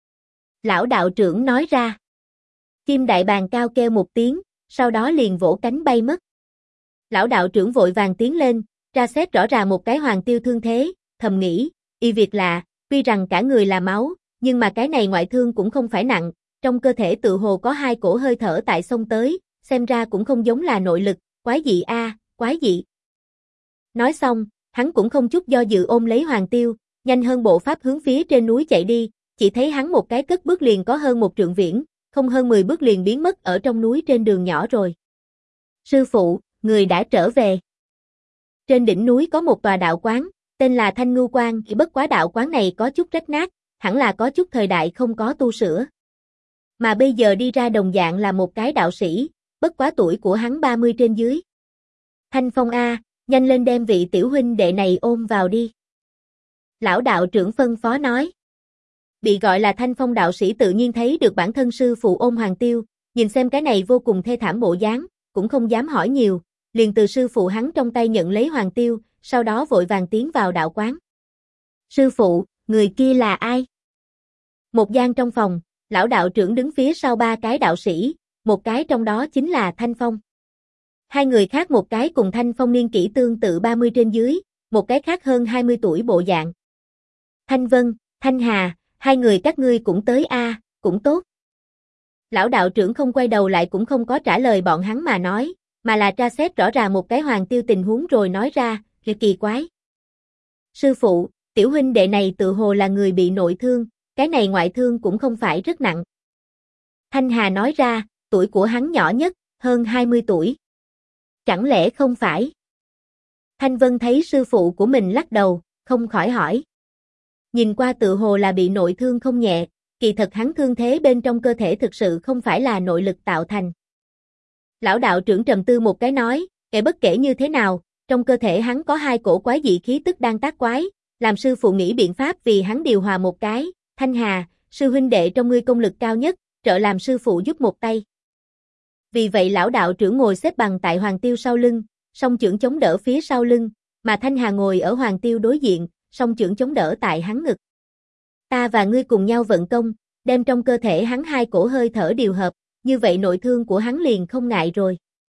Lão đạo trưởng nói ra. Chim đại bàng cao kêu một tiếng, sau đó liền vỗ cánh bay mất. Lão đạo trưởng vội vàng tiến lên, tra xét rõ ràng một cái Hoàng Tiêu thương thế, thầm nghĩ, y việc lạ, tuy rằng cả người là máu, nhưng mà cái này ngoại thương cũng không phải nặng, trong cơ thể tự hồ có hai cổ hơi thở tại xông tới, xem ra cũng không giống là nội lực, quái dị a, quái dị. Nói xong, hắn cũng không chút do dự ôm lấy Hoàng Tiêu, nhanh hơn bộ pháp hướng phía trên núi chạy đi, chỉ thấy hắn một cái cất bước liền có hơn 1 trượng viễn, không hơn 10 bước liền biến mất ở trong núi trên đường nhỏ rồi. Sư phụ, người đã trở về. Trên đỉnh núi có một tòa đạo quán, tên là Thanh Ngưu Quan, chỉ bất quá đạo quán này có chút rách nát, hẳn là có chút thời đại không có tu sửa. Mà bây giờ đi ra đồng dạng là một cái đạo sĩ, bất quá tuổi của hắn 30 trên dưới. Thanh Phong a, nhanh lên đem vị tiểu huynh đệ này ôm vào đi. Lão đạo trưởng phân phó nói. Bị gọi là Thanh Phong đạo sĩ tự nhiên thấy được bản thân sư phụ ôm Hoàng Tiêu, nhìn xem cái này vô cùng thê thảm bộ dáng, cũng không dám hỏi nhiều, liền từ sư phụ hắn trong tay nhận lấy Hoàng Tiêu, sau đó vội vàng tiến vào đạo quán. Sư phụ, người kia là ai? Một gian trong phòng, lão đạo trưởng đứng phía sau 3 cái đạo sĩ, một cái trong đó chính là Thanh Phong. Hai người khác một cái cùng Thanh Phong niên kỷ tương tự 30 trên dưới, một cái khác hơn 20 tuổi bộ dạng. Thanh Vân, Thanh Hà, hai người các ngươi cũng tới a, cũng tốt. Lão đạo trưởng không quay đầu lại cũng không có trả lời bọn hắn mà nói, mà là tra xét rõ ràng một cái Hoàng Tiêu tình huống rồi nói ra, kỳ quái. Sư phụ, tiểu huynh đệ này tự hồ là người bị nội thương, cái này ngoại thương cũng không phải rất nặng. Thanh Hà nói ra, tuổi của hắn nhỏ nhất, hơn 20 tuổi. Chẳng lẽ không phải? Thanh Vân thấy sư phụ của mình lắc đầu, không khỏi hỏi. Nhìn qua tự hồ là bị nội thương không nhẹ, kỳ thật hắn thương thế bên trong cơ thể thực sự không phải là nội lực tạo thành. Lão đạo trưởng trầm tư một cái nói, bất kể như thế nào, trong cơ thể hắn có 2 cổ quái dị khí tức đang tác quái, làm sư phụ nghĩ biện pháp vì hắn điều hòa một cái. Thanh Hà, sư huynh đệ trong ngươi công lực cao nhất, trợ làm sư phụ giúp một tay. Vì vậy lão đạo trưởng ngồi xếp bằng tại Hoàng Tiêu sau lưng, song chưởng chống đỡ phía sau lưng, mà Thanh Hà ngồi ở Hoàng Tiêu đối diện, song chưởng chống đỡ tại hắn ngực. Ta và ngươi cùng nhau vận công, đem trong cơ thể hắn 2 cổ hơi thở điều hợp, như vậy nội thương của hắn liền không ngại rồi.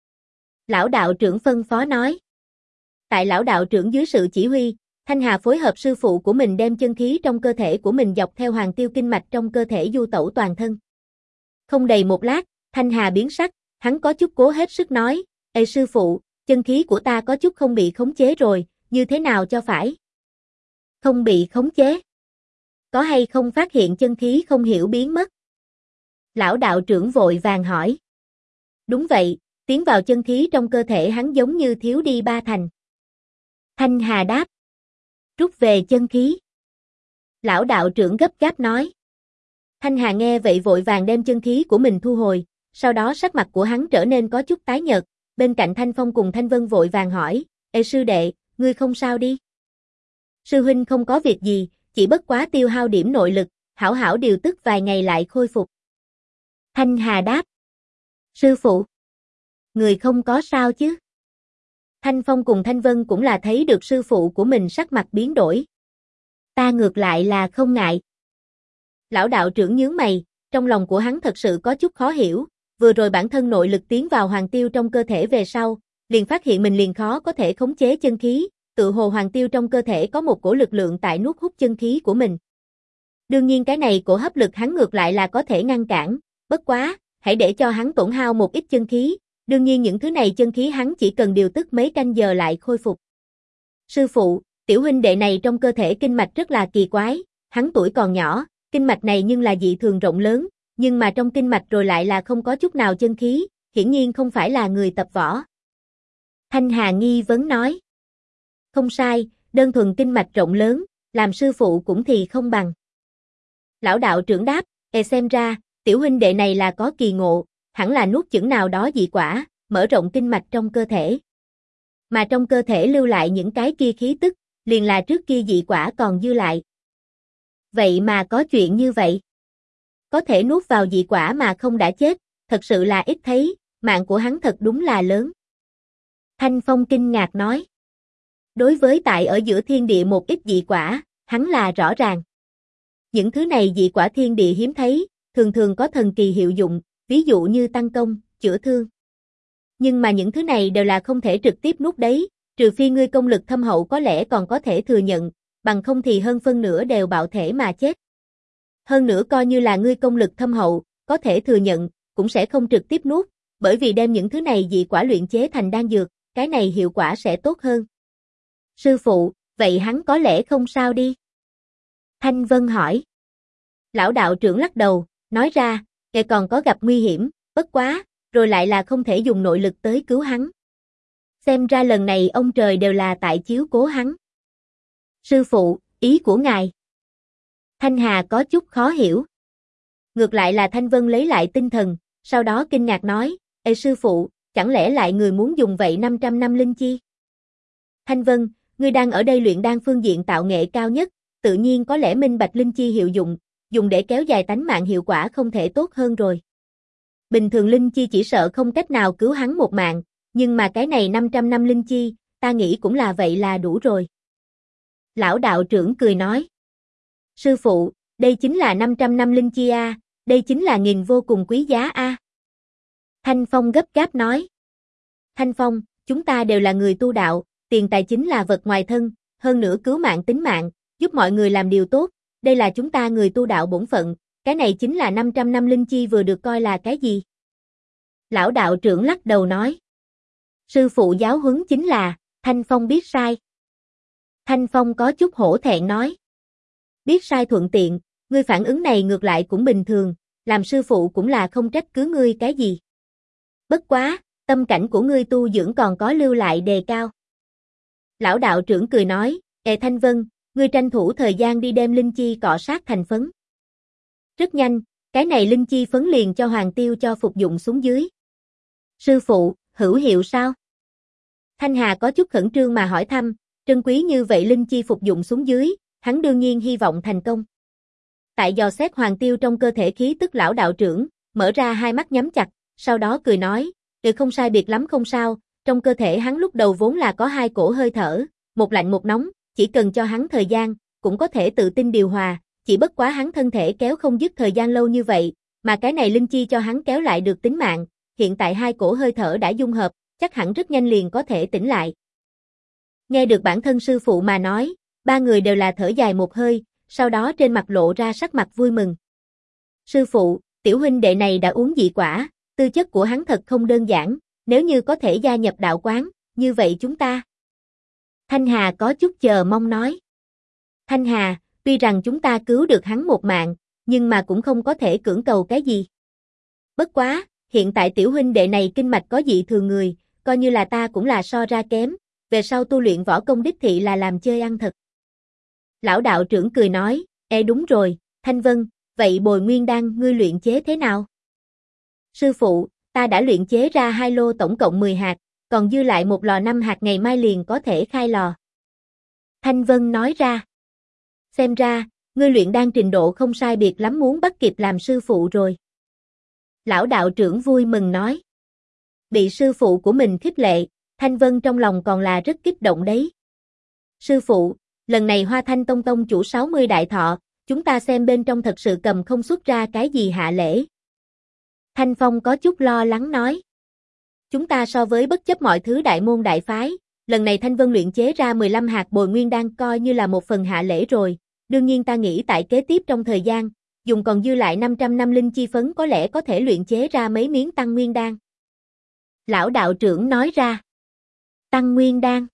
Lão đạo trưởng phân phó nói. Tại lão đạo trưởng dưới sự chỉ huy, Thanh Hà phối hợp sư phụ của mình đem chân khí trong cơ thể của mình dọc theo Hoàng Tiêu kinh mạch trong cơ thể du tẩu toàn thân. Không đầy một lát, Thanh Hà biến sắc, hắn có chút cố hết sức nói, Ê sư phụ, chân khí của ta có chút không bị khống chế rồi, như thế nào cho phải? Không bị khống chế? Có hay không phát hiện chân khí không hiểu biến mất? Lão đạo trưởng vội vàng hỏi. Đúng vậy, tiến vào chân khí trong cơ thể hắn giống như thiếu đi 3 thành. Thanh Hà đáp. Rút về chân khí. Lão đạo trưởng gấp gáp nói. Thanh Hà nghe vậy vội vàng đem chân khí của mình thu hồi, sau đó sắc mặt của hắn trở nên có chút tái nhợt, bên cạnh Thanh Phong cùng Thanh Vân vội vàng hỏi, Ê sư đệ, ngươi không sao đi? Sư huynh không có việc gì, chỉ bất quá tiêu hao điểm nội lực, hảo hảo điều tức vài ngày lại khôi phục. Thanh Hà đáp. Sư phụ, người không có sao chứ? Thanh Phong cùng Thanh Vân cũng là thấy được sư phụ của mình sắc mặt biến đổi. Ta ngược lại là không ngại. Lão đạo trưởng nhướng mày, trong lòng của hắn thật sự có chút khó hiểu, vừa rồi bản thân nội lực tiến vào Hoàng Tiêu trong cơ thể về sau, liền phát hiện mình liền khó có thể khống chế chân khí, tự hồ Hoàng Tiêu trong cơ thể có một cổ lực lượng tại nuốt hút chân khí của mình. Đương nhiên cái này cổ hấp lực hắn ngược lại là có thể ngăn cản, bất quá, hãy để cho hắn tổn hao một ít chân khí, đương nhiên những thứ này chân khí hắn chỉ cần điều tức mấy canh giờ lại khôi phục. Sư phụ, tiểu huynh đệ này trong cơ thể kinh mạch rất là kỳ quái, hắn tuổi còn nhỏ, kinh mạch này nhưng là dị thường rộng lớn, nhưng mà trong kinh mạch rồi lại là không có chút nào chân khí, hiển nhiên không phải là người tập võ. Thanh Hà nghi vấn nói. Không sai, đơn thuần kinh mạch rộng lớn, làm sư phụ cũng thì không bằng. Lão đạo trưởng đáp, xem ra, tiểu huynh đệ này là có kỳ ngộ, hẳn là nuốt chửng nào đó dị quả, mở rộng kinh mạch trong cơ thể. Mà trong cơ thể lưu lại những cái kia khí tức, liền là trước kia dị quả còn dư lại. Vậy mà có chuyện như vậy. Có thể nuốt vào dị quả mà không đã chết, thật sự là ít thấy, mạng của hắn thật đúng là lớn. Thanh Phong kinh ngạc nói. Đối với tại ở giữa thiên địa một ít dị quả, hắn là rõ ràng. Những thứ này dị quả thiên địa hiếm thấy, thường thường có thần kỳ hiệu dụng, ví dụ như tăng công, chữa thương. Nhưng mà những thứ này đều là không thể trực tiếp nuốt đấy, trừ phi ngươi công lực thâm hậu có lẽ còn có thể thừa nhận, bằng không thì hơn phân nửa đều bạo thể mà chết. Hơn nữa coi như là ngươi công lực thâm hậu, có thể thừa nhận, cũng sẽ không trực tiếp nuốt, bởi vì đem những thứ này dị quả luyện chế thành đan dược, cái này hiệu quả sẽ tốt hơn. Sư phụ, vậy hắn có lẽ không sao đi? Thanh Vân hỏi. Lão đạo trưởng lắc đầu, nói ra, còn có gặp nguy hiểm, bất quá, rồi lại là không thể dùng nội lực tới cứu hắn. Xem ra lần này ông trời đều là tại chiếu cố hắn. Sư phụ, ý của ngài. Thanh Hà có chút khó hiểu. Ngược lại là Thanh Vân lấy lại tinh thần, sau đó kinh ngạc nói, Ê sư phụ, chẳng lẽ lại người muốn dùng vậy 500 năm linh chi? Thanh Vân, ngươi đang ở đây luyện đan phương diện tạo nghệ cao nhất, tự nhiên có lẽ minh bạch linh chi hiệu dụng, dùng để kéo dài tánh mạng hiệu quả không thể tốt hơn rồi. Bình thường linh chi chỉ sợ không cách nào cứu hắn một mạng, nhưng mà cái này 500 năm linh chi, ta nghĩ cũng là vậy là đủ rồi. Lão đạo trưởng cười nói. Sư phụ, đây chính là 500 năm linh chi a, đây chính là nghìn vô cùng quý giá a. Thanh Phong gấp gáp nói. Thanh Phong, chúng ta đều là người tu đạo, tiền tài chính là vật ngoài thân, hơn nữa cứu mạng tính mạng, giúp mọi người làm điều tốt, đây là chúng ta người tu đạo bổn phận, cái này chính là 500 năm linh chi vừa được coi là cái gì? Lão đạo trưởng lắc đầu nói. Sư phụ giáo huấn chính là, Thanh Phong biết sai. Thanh Phong có chút hổ thẹn nói. Biết sai thuận tiện, ngươi phản ứng này ngược lại cũng bình thường, làm sư phụ cũng là không trách cứ ngươi cái gì. Bất quá, Tâm cảnh của ngươi tu dưỡng còn có lưu lại đề cao. Lão đạo trưởng cười nói, Thanh Vân, ngươi tranh thủ thời gian đi đem linh chi cọ sát thành phấn. Rất nhanh, cái này linh chi phấn liền cho Hoàng Tiêu cho phục dụng xuống dưới. Sư phụ, hữu hiệu sao? Thanh Hà có chút khẩn trương mà hỏi thăm, trân quý như vậy linh chi phục dụng xuống dưới, hắn đương nhiên hy vọng thành công. Tại dò xét Hoàng Tiêu trong cơ thể khí tức lão đạo trưởng, mở ra hai mắt nhắm chặt, sau đó cười nói, không sai biệt lắm không sao, trong cơ thể hắn lúc đầu vốn là có hai cổ hơi thở, một lạnh một nóng, chỉ cần cho hắn thời gian, cũng có thể tự tin điều hòa, chỉ bất quá hắn thân thể kéo không dứt thời gian lâu như vậy, mà cái này linh chi cho hắn kéo lại được tính mạng, hiện tại hai cổ hơi thở đã dung hợp, chắc hẳn rất nhanh liền có thể tỉnh lại. Nghe được bản thân sư phụ mà nói, ba người đều là thở dài một hơi, sau đó trên mặt lộ ra sắc mặt vui mừng. Sư phụ, tiểu huynh đệ này đã uống dị quả, tư chất của hắn thật không đơn giản, nếu như có thể gia nhập đạo quán, như vậy chúng ta. Thanh Hà có chút chờ mong nói. Thanh Hà, tuy rằng chúng ta cứu được hắn một mạng, nhưng mà cũng không có thể cưỡng cầu cái gì. Bất quá, hiện tại tiểu huynh đệ này kinh mạch có dị thường người, coi như là ta cũng là so ra kém, về sau tu luyện võ công đích thị là làm chơi ăn thật. Lão đạo trưởng cười nói, đúng rồi, Thanh Vân, vậy bồi nguyên đan ngươi luyện chế thế nào? Sư phụ, ta đã luyện chế ra 2 lô tổng cộng 10 hạt, còn dư lại một lò 5 hạt ngày mai liền có thể khai lò. Thanh Vân nói ra. Xem ra, ngươi luyện đan trình độ không sai biệt lắm muốn bắt kịp làm sư phụ rồi. Lão đạo trưởng vui mừng nói. Bị sư phụ của mình khích lệ, Thanh Vân trong lòng còn là rất kích động đấy. Sư phụ, lần này Hoa Thanh Tông tông chủ 60 đại thọ, chúng ta xem bên trong thật sự cầm không xuất ra cái gì hạ lễ. Thanh Phong có chút lo lắng nói. Chúng ta so với bất chấp mọi thứ đại môn đại phái, lần này Thanh Vân luyện chế ra 15 hạt bồi nguyên đan coi như là một phần hạ lễ rồi, đương nhiên ta nghĩ tại kế tiếp trong thời gian, dùng còn dư lại 500 năm linh chi phấn có lẽ có thể luyện chế ra mấy miếng tăng nguyên đan. Lão đạo trưởng nói ra. Tăng nguyên đan.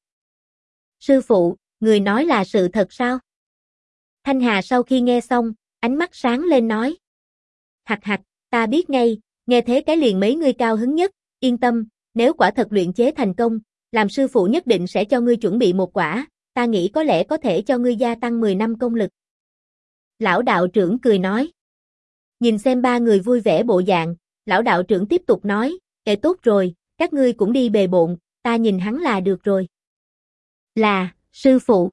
Sư phụ, người nói là sự thật sao? Thanh Hà sau khi nghe xong, ánh mắt sáng lên nói. Hạch hạch, ta biết ngay, nghe thế cái liền mấy ngươi cao hứng nhất, yên tâm, nếu quả thật luyện chế thành công, làm sư phụ nhất định sẽ cho ngươi chuẩn bị một quả, ta nghĩ có lẽ có thể cho ngươi gia tăng 10 năm công lực. Lão đạo trưởng cười nói. Nhìn xem ba người vui vẻ bộ dạng, lão đạo trưởng tiếp tục nói, tốt rồi, các ngươi cũng đi bề bộn, ta nhìn hắn là được rồi. Là, sư phụ.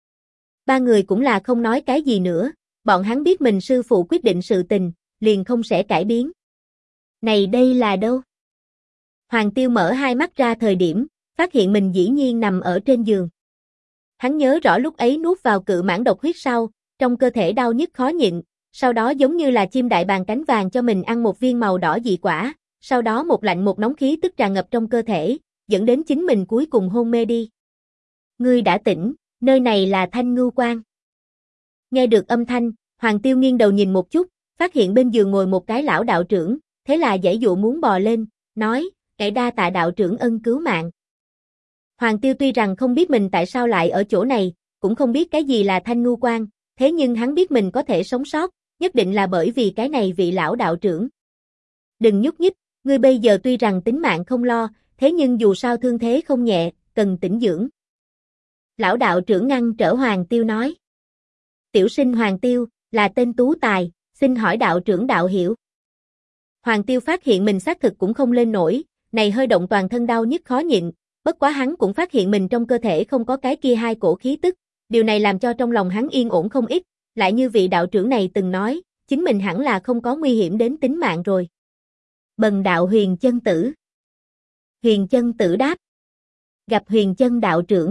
Ba người cũng là không nói cái gì nữa, bọn hắn biết mình sư phụ quyết định sự tình, liền không sẽ cải biến. Này đây là đâu? Hoàng Tiêu mở hai mắt ra thời điểm, phát hiện mình dĩ nhiên nằm ở trên giường. Hắn nhớ rõ lúc ấy nuốt vào cự mãng độc huyết sau, trong cơ thể đau nhức khó nhịn, sau đó giống như là chim đại bàng cánh vàng cho mình ăn một viên màu đỏ dị quả, sau đó một lạnh một nóng khí tức tràn ngập trong cơ thể, dẫn đến chính mình cuối cùng hôn mê đi. Ngươi đã tỉnh, nơi này là Thanh Ngưu Quan. Nghe được âm thanh, Hoàng Tiêu nghiêng đầu nhìn một chút, phát hiện bên giường ngồi một cái lão đạo trưởng, thế là giãy dụa muốn bò lên, nói, đa tạ đạo trưởng ân cứu mạng. Hoàng Tiêu tuy rằng không biết mình tại sao lại ở chỗ này, cũng không biết cái gì là Thanh Ngưu Quan, thế nhưng hắn biết mình có thể sống sót, nhất định là bởi vì cái này vị lão đạo trưởng. Đừng nhúc nhích, ngươi bây giờ tuy rằng tính mạng không lo, thế nhưng dù sao thương thế không nhẹ, cần tĩnh dưỡng. Lão đạo trưởng ngăn trở Hoàng Tiêu nói. Tiểu sinh Hoàng Tiêu, là tên tú tài, xin hỏi đạo trưởng đạo hiểu. Hoàng Tiêu phát hiện mình xác thực cũng không lên nổi, này hơi động toàn thân đau nhức khó nhịn, bất quá hắn cũng phát hiện mình trong cơ thể không có cái kia hai cổ khí tức, điều này làm cho trong lòng hắn yên ổn không ít, lại như vị đạo trưởng này từng nói, chính mình hẳn là không có nguy hiểm đến tính mạng rồi. Bần đạo Huyền Chân Tử. Huyền Chân Tử đáp. Gặp Huyền Chân đạo trưởng.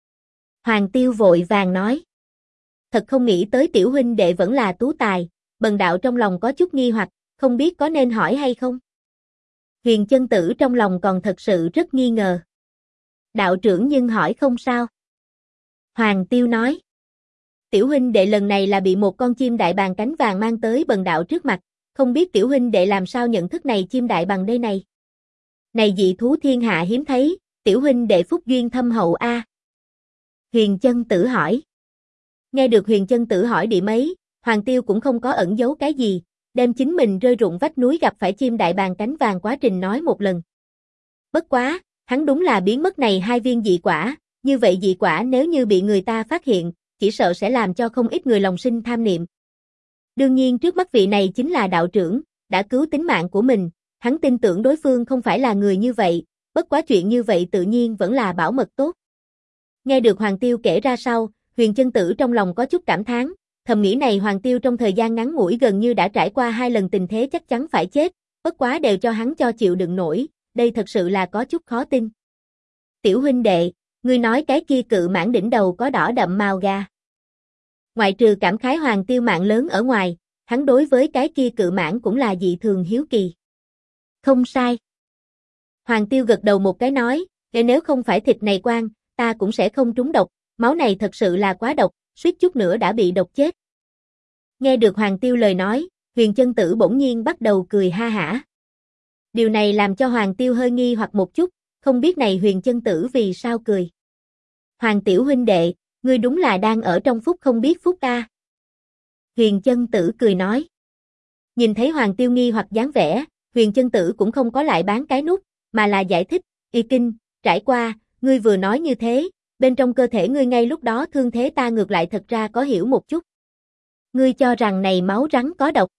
Hoàng Tiêu vội vàng nói. Thật không nghĩ tới tiểu huynh đệ vẫn là tú tài, bần đạo trong lòng có chút nghi hoặc, không biết có nên hỏi hay không. Huyền Chân Tử trong lòng còn thật sự rất nghi ngờ. Đạo trưởng nhưng hỏi không sao. Hoàng Tiêu nói. Tiểu huynh đệ lần này là bị một con chim đại bàng cánh vàng mang tới bần đạo trước mặt, không biết tiểu huynh đệ làm sao nhận thức này chim đại bàng đây này. Này dị thú thiên hạ hiếm thấy, tiểu huynh đệ phúc duyên thâm hậu a. Huyền Chân Tử hỏi. Nghe được Huyền Chân Tử hỏi điểm ấy, Hoàng Tiêu cũng không có ẩn giấu cái gì, đem chính mình rơi rụng vách núi gặp phải chim đại bàng cánh vàng quá trình nói một lần. Bất quá, hắn đúng là biến mất này 2 viên dị quả, như vậy dị quả nếu như bị người ta phát hiện, chỉ sợ sẽ làm cho không ít người lòng sinh tham niệm. Đương nhiên trước mắt vị này chính là đạo trưởng, đã cứu tính mạng của mình, hắn tin tưởng đối phương không phải là người như vậy, bất quá chuyện như vậy tự nhiên vẫn là bảo mật tốt. Nghe được Hoàng Tiêu kể ra sau, Huyền Chân Tử trong lòng có chút cảm thán, thầm nghĩ này Hoàng Tiêu trong thời gian ngắn ngủi gần như đã trải qua 2 lần tình thế chắc chắn phải chết, bất quá đều cho hắn cho chịu đựng nổi, đây thật sự là có chút khó tin. Tiểu huynh đệ, ngươi nói cái kia cự mãng đỉnh đầu có đỏ đậm màu gà. Ngoại trừ cảm khái Hoàng Tiêu mạng lớn ở ngoài, hắn đối với cái kia cự mãng cũng là dị thường hiếu kỳ. Không sai. Hoàng Tiêu gật đầu một cái nói, nếu không phải thịt này quan, ta cũng sẽ không trúng độc, máu này thật sự là quá độc, suýt chút nữa đã bị độc chết. Nghe được Hoàng Tiêu lời nói, Huyền Chân Tử bỗng nhiên bắt đầu cười ha hả. Điều này làm cho Hoàng Tiêu hơi nghi hoặc một chút, không biết này Huyền Chân Tử vì sao cười. Hoàng tiểu huynh đệ, ngươi đúng là đang ở trong phúc không biết phúc ta. Huyền Chân Tử cười nói. Nhìn thấy Hoàng Tiêu nghi hoặc dáng vẻ, Huyền Chân Tử cũng không có lại bán cái nút, mà là giải thích, y kinh, trải qua, ngươi vừa nói như thế, bên trong cơ thể ngươi ngay lúc đó thương thế ta ngược lại thật ra có hiểu một chút. Ngươi cho rằng này máu rắn có độc.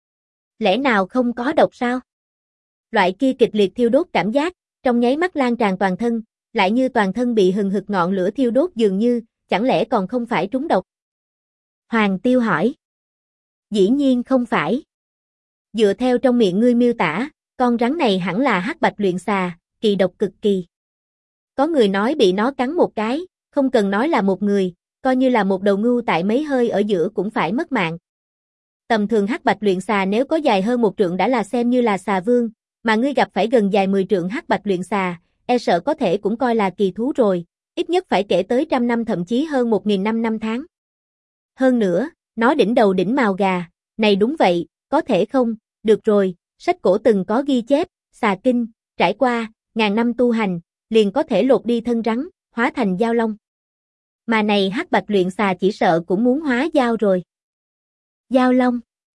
Lẽ nào không có độc sao? Loại kia kịch liệt thiêu đốt cảm giác, trong nháy mắt lan tràn toàn thân, lại như toàn thân bị hừng hực ngọn lửa thiêu đốt dường như, chẳng lẽ còn không phải trúng độc? Hoàng Tiêu hỏi. Dĩ nhiên không phải. Dựa theo trong miệng ngươi miêu tả, con rắn này hẳn là hắc bạch luyện xà, kỳ độc cực kỳ. Có người nói bị nó cắn một cái, không cần nói là một người, coi như là một đầu ngưu tại mấy hơi ở giữa cũng phải mất mạng. Tầm thường hắc bạch luyện xà nếu có dài hơn 1 trượng đã là xem như là xà vương, mà ngươi gặp phải gần dài 10 trượng hắc bạch luyện xà, e sợ có thể cũng coi là kỳ thú rồi, ít nhất phải kể tới 100 năm thậm chí hơn 1000 năm tháng. Hơn nữa, nó đỉnh đầu đỉnh mào gà, này đúng vậy, có thể không, được rồi, sách cổ từng có ghi chép, xà kinh, trải qua, ngàn năm tu hành, liền có thể lột đi thân rắn, hóa thành dao long. Mà này hắc bạch luyện xà chỉ sợ cũng muốn hóa dao rồi. Dao long.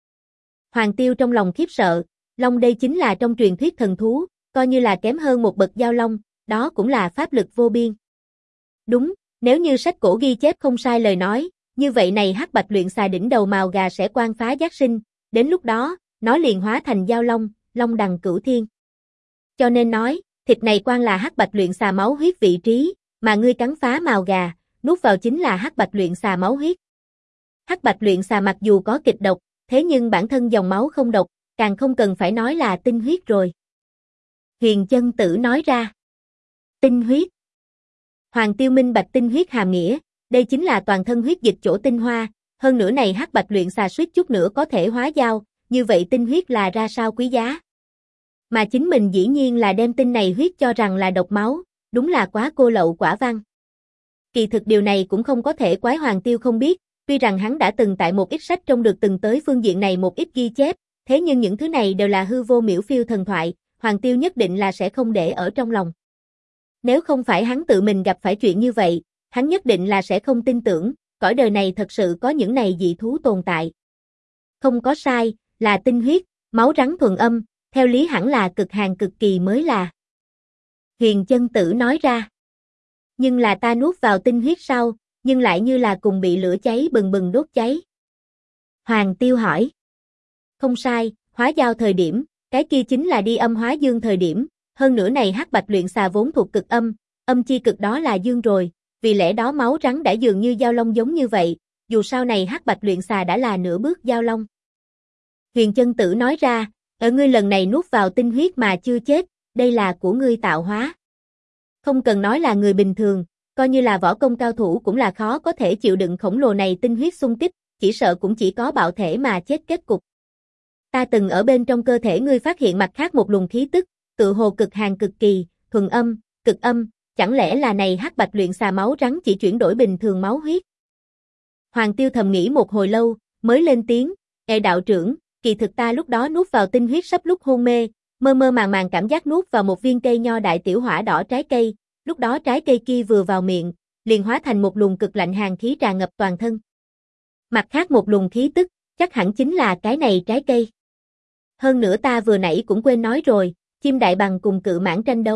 Hoàng Tiêu trong lòng khiếp sợ, long đây chính là trong truyền thuyết thần thú, coi như là kém hơn một bậc dao long, đó cũng là pháp lực vô biên. Đúng, nếu như sách cổ ghi chép không sai lời nói, như vậy này hắc bạch luyện xà đỉnh đầu mào gà sẽ quang phá giác sinh, đến lúc đó, nó liền hóa thành dao long, long đằng cửu thiên. Cho nên nói, thịt này quan là hắc bạch luyện xà máu huyết vị trí, mà ngươi cắn phá mào gà, nuốt vào chính là hắc bạch luyện xà máu huyết. Hắc bạch luyện xà mặc dù có kịch độc, thế nhưng bản thân dòng máu không độc, càng không cần phải nói là tinh huyết rồi. Huyền Chân Tử nói ra. Tinh huyết. Hoàng Tiêu minh bạch tinh huyết hàm nghĩa, đây chính là toàn thân huyết dịch chỗ tinh hoa, hơn nữa này hắc bạch luyện xà suýt chút nữa có thể hóa dao, như vậy tinh huyết là ra sao quý giá. Mà chính mình dĩ nhiên là đem tinh này huyết cho rằng là độc máu, đúng là quá cô lậu quả văn. Kỳ thực điều này cũng không có thể quái Hoàng Tiêu không biết, tuy rằng hắn đã từng tại một ít sách trông được từng tới phương diện này một ít ghi chép, thế nhưng những thứ này đều là hư vô miểu phiêu thần thoại, Hoàng Tiêu nhất định là sẽ không để ở trong lòng. Nếu không phải hắn tự mình gặp phải chuyện như vậy, hắn nhất định là sẽ không tin tưởng, cõi đời này thật sự có những này dị thú tồn tại. Không có sai, là tinh huyết, máu rắn thuần âm, theo lý hẳn là cực hàn cực kỳ mới là. Huyền Chân Tử nói ra. Nhưng là ta nuốt vào tinh huyết sau, nhưng lại như là cùng bị lửa cháy bừng bừng đốt cháy. Hoàng Tiêu hỏi. Không sai, hóa dao thời điểm, cái kia chính là đi âm hóa dương thời điểm, hơn nữa này hắc bạch luyện xà vốn thuộc cực âm, âm chi cực đó là dương rồi, vì lẽ đó máu rắn đã dường như dao long giống như vậy, dù sao này hắc bạch luyện xà đã là nửa bước dao long. Huyền Chân Tử nói ra, ở ngươi lần này nuốt vào tinh huyết mà chưa chết, đây là của ngươi tạo hóa. Không cần nói là người bình thường, coi như là võ công cao thủ cũng là khó có thể chịu đựng khổng lồ này tinh huyết xung kích, chỉ sợ cũng chỉ có bạo thể mà chết kết cục. Ta từng ở bên trong cơ thể ngươi phát hiện mặt khác một luồng khí tức, tự hồ cực hàn cực kỳ, thuần âm, cực âm, chẳng lẽ là này hắc bạch luyện xà máu rắn chỉ chuyển đổi bình thường máu huyết? Hoàng Tiêu thầm nghĩ một hồi lâu, mới lên tiếng, đạo trưởng, kỳ thực ta lúc đó nuốt vào tinh huyết sắp lúc hôn mê, mơ mơ màng màng cảm giác nuốt vào một viên cây nho đại tiểu hỏa đỏ trái cây, lúc đó trái cây kia vừa vào miệng, liền hóa thành một luồng cực lạnh hàn khí tràn ngập toàn thân. Mặt khác một luồng khí tức, chắc hẳn chính là cái này trái cây. Hơn nữa ta vừa nãy cũng quên nói rồi, chim đại bàng cùng cự mãng tranh đấu,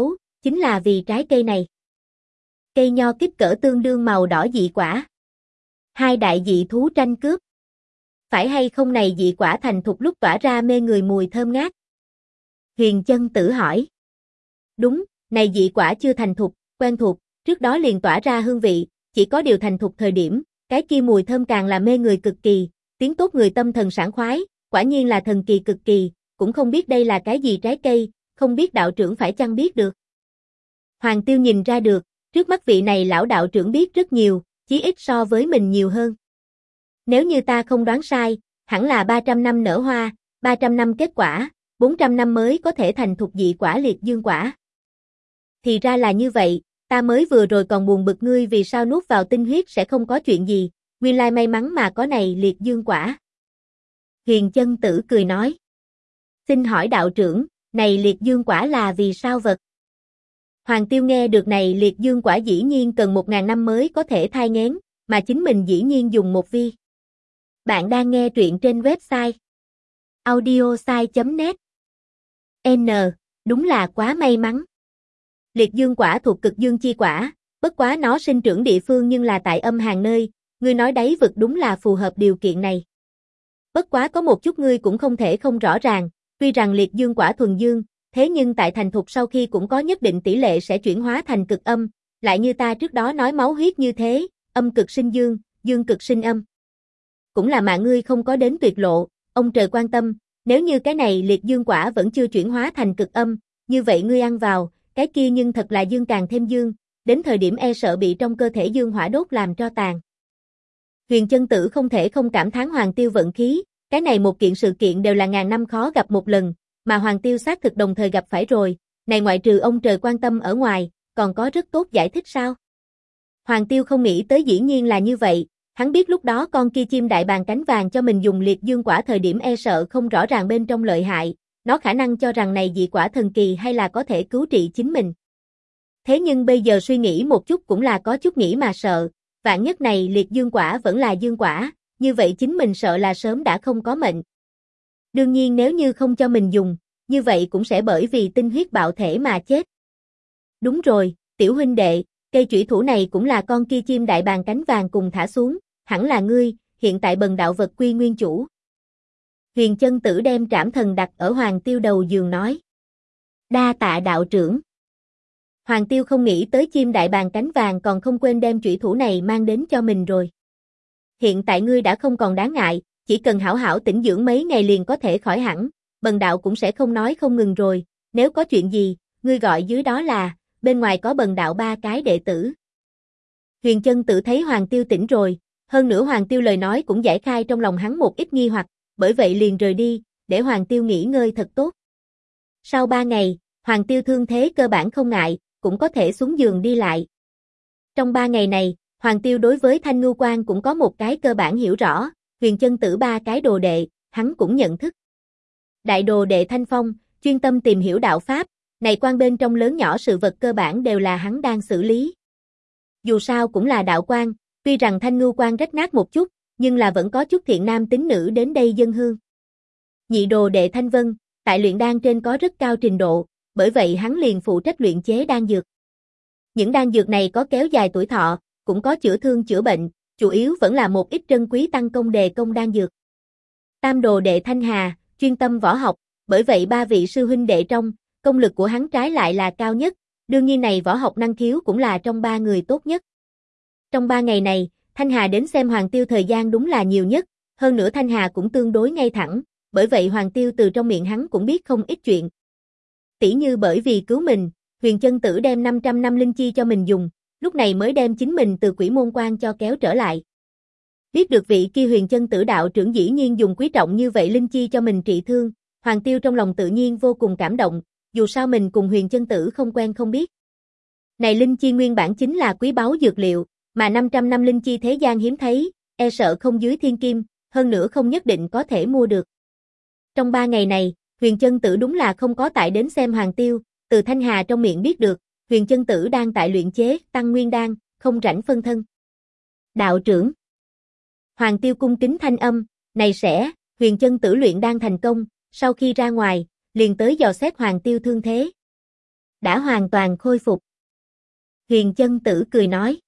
chính là vì trái cây này. Cây nho kích cỡ tương đương màu đỏ dị quả. Hai đại dị thú tranh cướp. Phải hay không này dị quả thành thục lúc tỏa ra mê người mùi thơm ngát? Huyền Chân Tử hỏi. Đúng, này dị quả chưa thành thục, quen thuộc, trước đó liền tỏa ra hương vị, chỉ có điều thành thục thời điểm, cái kia mùi thơm càng là mê người cực kỳ, tiếng tốt người tâm thần sảng khoái, quả nhiên là thần kỳ cực kỳ, cũng không biết đây là cái gì trái cây, không biết đạo trưởng phải chăng biết được. Hoàng Tiêu nhìn ra được, trước mắt vị này lão đạo trưởng biết rất nhiều, chí ít so với mình nhiều hơn. Nếu như ta không đoán sai, hẳn là 300 năm nở hoa, 300 năm kết quả, 400 năm mới có thể thành thục dị quả liệt dương quả. Thì ra là như vậy, ta mới vừa rồi còn buồn bực ngươi vì sao nuốt vào tinh huyết sẽ không có chuyện gì, nguyên lai may mắn mà có này liệt dương quả. Huyền Chân Tử cười nói. Xin hỏi đạo trưởng, này liệt dương quả là vì sao vật? Hoàng Tiêu nghe được này liệt dương quả dĩ nhiên cần 1000 năm mới có thể thai nghén, mà chính mình dĩ nhiên dùng một vi. Bạn đang nghe truyện trên website audiosai.net. N, đúng là quá may mắn. Liệt dương quả thuộc cực dương chi quả, bất quá nó sinh trưởng địa phương nhưng là tại âm hàn nơi, ngươi nói đấy vực đúng là phù hợp điều kiện này. Bất quá có một chút ngươi cũng không thể không rõ ràng, tuy rằng liệt dương quả thuần dương, thế nhưng tại thành thục sau khi cũng có nhất định tỷ lệ sẽ chuyển hóa thành cực âm, lại như ta trước đó nói máu huyết như thế, âm cực sinh dương, dương cực sinh âm. Cũng là mà ngươi không có đến tuyệt lộ, ông trời quan tâm, nếu như cái này liệt dương quả vẫn chưa chuyển hóa thành cực âm, như vậy ngươi ăn vào, cái kia nhưng thật là dương càng thêm dương, đến thời điểm e sợ bị trong cơ thể dương hỏa đốt làm tro tàn. Huyền Chân Tử không thể không cảm thán Hoàng Tiêu vận khí, cái này một kiện sự kiện đều là ngàn năm khó gặp một lần, mà Hoàng Tiêu xác thực đồng thời gặp phải rồi, này ngoại trừ ông trời quan tâm ở ngoài, còn có rất tốt giải thích sao? Hoàng Tiêu không nghĩ tới dĩ nhiên là như vậy, hắn biết lúc đó con kia chim đại bàng cánh vàng cho mình dùng liệt dương quả thời điểm e sợ không rõ ràng bên trong lợi hại, nó khả năng cho rằng này dị quả thần kỳ hay là có thể cứu trị chính mình. Thế nhưng bây giờ suy nghĩ một chút cũng là có chút nghĩ mà sợ, vạn nhất này liệt dương quả vẫn là dương quả, như vậy chính mình sợ là sớm đã không có mệnh. Đương nhiên nếu như không cho mình dùng, như vậy cũng sẽ bởi vì tinh huyết bạo thể mà chết. Đúng rồi, tiểu huynh đệ, cây chủy thủ này cũng là con kia chim đại bàng cánh vàng cùng thả xuống, hẳn là ngươi, hiện tại bần đạo vật quy nguyên chủ. Huyền Chân Tử đem trảm thần đặt ở Hoàng Tiêu đầu giường nói. Đa tạ đạo trưởng. Hoàng Tiêu không nghĩ tới chim đại bàng cánh vàng còn không quên đem chủy thủ này mang đến cho mình rồi. Hiện tại ngươi đã không còn đáng ngại, chỉ cần hảo hảo tĩnh dưỡng mấy ngày liền có thể khỏi hẳn, bần đạo cũng sẽ không nói không ngừng rồi, nếu có chuyện gì, ngươi gọi dưới đó là, bên ngoài có bần đạo 3 cái đệ tử. Huyền Chân Tử thấy Hoàng Tiêu tỉnh rồi, hơn nữa Hoàng Tiêu lời nói cũng giải khai trong lòng hắn một ít nghi hoặc, bởi vậy liền rời đi, để Hoàng Tiêu nghỉ ngơi thật tốt. Sau 3 ngày, Hoàng Tiêu thương thế cơ bản không ngại, cũng có thể xuống giường đi lại. Trong 3 ngày này, Hoàng Tiêu đối với Thanh Ngưu Quan cũng có một cái cơ bản hiểu rõ, Huyền Chân Tử 3 cái đồ đệ, hắn cũng nhận thức. Đại đồ đệ Thanh Phong, chuyên tâm tìm hiểu đạo pháp, này quan bên trong lớn nhỏ sự vật cơ bản đều là hắn đang xử lý. Dù sao cũng là đạo quan, tuy rằng Thanh Ngưu Quan rách nát một chút, nhưng là vẫn có chút thiện nam tín nữ đến đây dâng hương. Nhị đồ đệ Thanh Vân, tại luyện đan trên có rất cao trình độ, bởi vậy hắn liền phụ trách luyện chế đan dược. Những đan dược này có kéo dài tuổi thọ, cũng có chữa thương chữa bệnh, chủ yếu vẫn là một ít trân quý tăng công đề công đan dược. Tam đồ đệ Thanh Hà, chuyên tâm võ học, bởi vậy 3 vị sư huynh đệ trong, công lực của hắn trái lại là cao nhất, đương nhiên này võ học năng khiếu cũng là trong 3 người tốt nhất. Trong 3 ngày này, Thanh Hà đến xem Hoàng Tiêu thời gian đúng là nhiều nhất, hơn nữa Thanh Hà cũng tương đối ngay thẳng, bởi vậy Hoàng Tiêu từ trong miệng hắn cũng biết không ít chuyện. Tỉ như bởi vì cứu mình, Huyền Chân Tử đem 500 năm linh chi cho mình dùng, lúc này mới đem chính mình từ Quỷ Môn Quan cho kéo trở lại. Biết được vị kia Huyền Chân Tử đạo trưởng dĩ nhiên dùng quý trọng như vậy linh chi cho mình trị thương, Hoàng Tiêu trong lòng tự nhiên vô cùng cảm động, dù sao mình cùng Huyền Chân Tử không quen không biết. Này linh chi nguyên bản chính là quý báu dược liệu, mà 500 năm linh chi thế gian hiếm thấy, e sợ không dưới thiên kim, hơn nữa không nhất định có thể mua được. Trong 3 ngày này, Huyền Chân Tử đúng là không có tại đến xem Hoàng Tiêu, từ Thanh Hà trong miệng biết được, Huyền Chân Tử đang tại luyện chế Tăng Nguyên Đan, không rảnh phân thân. Đạo trưởng. Hoàng Tiêu cung kính thanh âm, này sẽ, Huyền Chân Tử luyện đan thành công, sau khi ra ngoài, liền tới dò xét Hoàng Tiêu thương thế. đã hoàn toàn khôi phục. Huyền Chân Tử cười nói.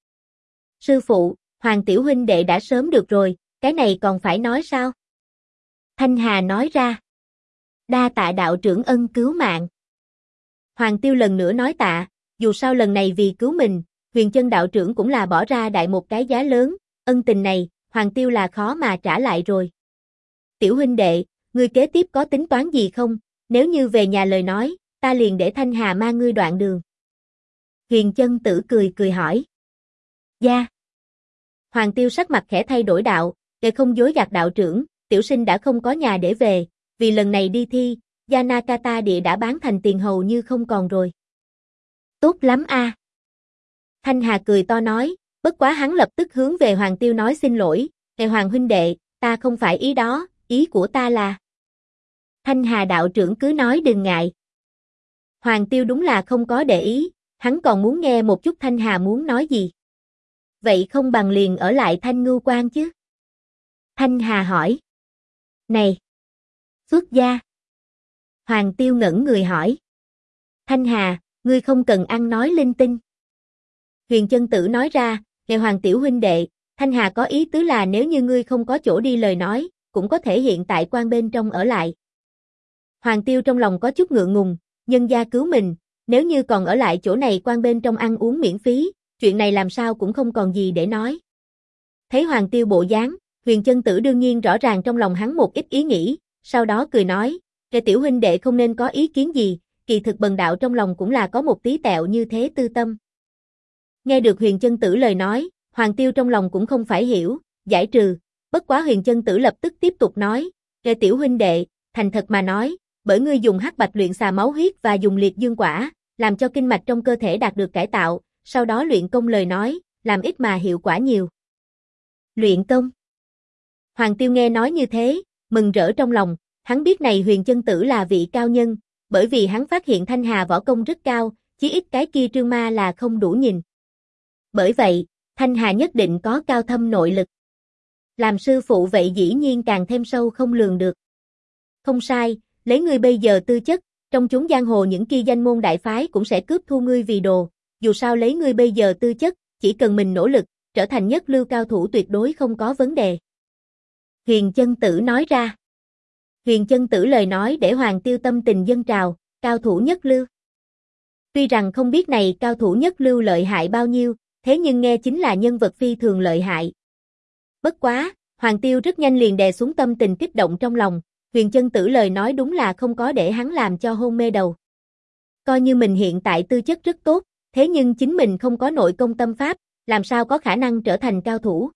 Sư phụ, Hoàng tiểu huynh đệ đã sớm được rồi, cái này còn phải nói sao? Thanh Hà nói ra. Đa tạ đạo trưởng ân cứu mạng. Hoàng Tiêu lần nữa nói tạ, dù sao lần này vì cứu mình, Huyền Chân đạo trưởng cũng là bỏ ra đại một cái giá lớn, ân tình này, Hoàng Tiêu là khó mà trả lại rồi. Tiểu huynh đệ, ngươi kế tiếp có tính toán gì không? Nếu như về nhà lời nói, ta liền để Thanh Hà mang ngươi đoạn đường. Huyền Chân Tử cười cười hỏi. Dạ. Hoàng Tiêu sắc mặt khẽ thay đổi đạo, để không dối gạt đạo trưởng, tiểu sinh đã không có nhà để về, vì lần này đi thi, Yanakata địa đã bán thành tiền hầu như không còn rồi. Tốt lắm a. Thanh Hà cười to nói, bất quá hắn lập tức hướng về Hoàng Tiêu nói xin lỗi, Hoàng huynh đệ, ta không phải ý đó, ý của ta là. Thanh Hà đạo trưởng cứ nói đừng ngại. Hoàng Tiêu đúng là không có để ý, hắn còn muốn nghe một chút Thanh Hà muốn nói gì. Vậy không bằng liền ở lại Thanh Ngưu Quan chứ? Thanh Hà hỏi. Này! Xuất gia! Hoàng Tiêu ngẩn người hỏi. Thanh Hà, ngươi không cần ăn nói linh tinh. Huyền Chân Tử nói ra, Hoàng tiểu huynh đệ, Thanh Hà có ý tứ là nếu như ngươi không có chỗ đi lời nói, cũng có thể hiện tại quan bên trong ở lại. Hoàng Tiêu trong lòng có chút ngượng ngùng, nhân gia cứu mình, nếu như còn ở lại chỗ này quan bên trong ăn uống miễn phí, chuyện này làm sao cũng không còn gì để nói. Thấy Hoàng Tiêu bộ dáng, Huyền Chân Tử đương nhiên rõ ràng trong lòng hắn một ít ý nghĩ, sau đó cười nói, tiểu huynh đệ không nên có ý kiến gì, kỳ thực bần đạo trong lòng cũng là có một tí tẹo như thế tư tâm. Nghe được Huyền Chân Tử lời nói, Hoàng Tiêu trong lòng cũng không phải hiểu, giải trừ, bất quá Huyền Chân Tử lập tức tiếp tục nói, tiểu huynh đệ, thành thật mà nói, bởi ngươi dùng hắc bạch luyện xà máu huyết và dùng liệt dương quả, làm cho kinh mạch trong cơ thể đạt được cải tạo, sau đó luyện công lời nói, làm ít mà hiệu quả nhiều. Luyện công. Hoàng Tiêu nghe nói như thế, mừng rỡ trong lòng, hắn biết này Huyền Chân Tử là vị cao nhân, bởi vì hắn phát hiện Thanh Hà võ công rất cao, chí ít cái kia trương ma là không đủ nhìn. Bởi vậy, Thanh Hà nhất định có cao thâm nội lực. Làm sư phụ vậy dĩ nhiên càng thêm sâu không lường được. Không sai, lấy ngươi bây giờ tư chất, trong chúng giang hồ những kia danh môn đại phái cũng sẽ cướp thu ngươi vì đồ, dù sao lấy ngươi bây giờ tư chất, chỉ cần mình nỗ lực, trở thành nhất lưu cao thủ tuyệt đối không có vấn đề. Huyền Chân Tử nói ra. Huyền Chân Tử lời nói để Hoàng Tiêu tâm tình dâng trào, cao thủ nhất lưu. Tuy rằng không biết này cao thủ nhất lưu lợi hại bao nhiêu, thế nhưng nghe chính là nhân vật phi thường lợi hại. Bất quá, Hoàng Tiêu rất nhanh liền đè xuống tâm tình kích động trong lòng, Huyền Chân Tử lời nói đúng là không có để hắn làm cho hôn mê đầu. Coi như mình hiện tại tư chất rất tốt, thế nhưng chính mình không có nội công tâm pháp, làm sao có khả năng trở thành cao thủ.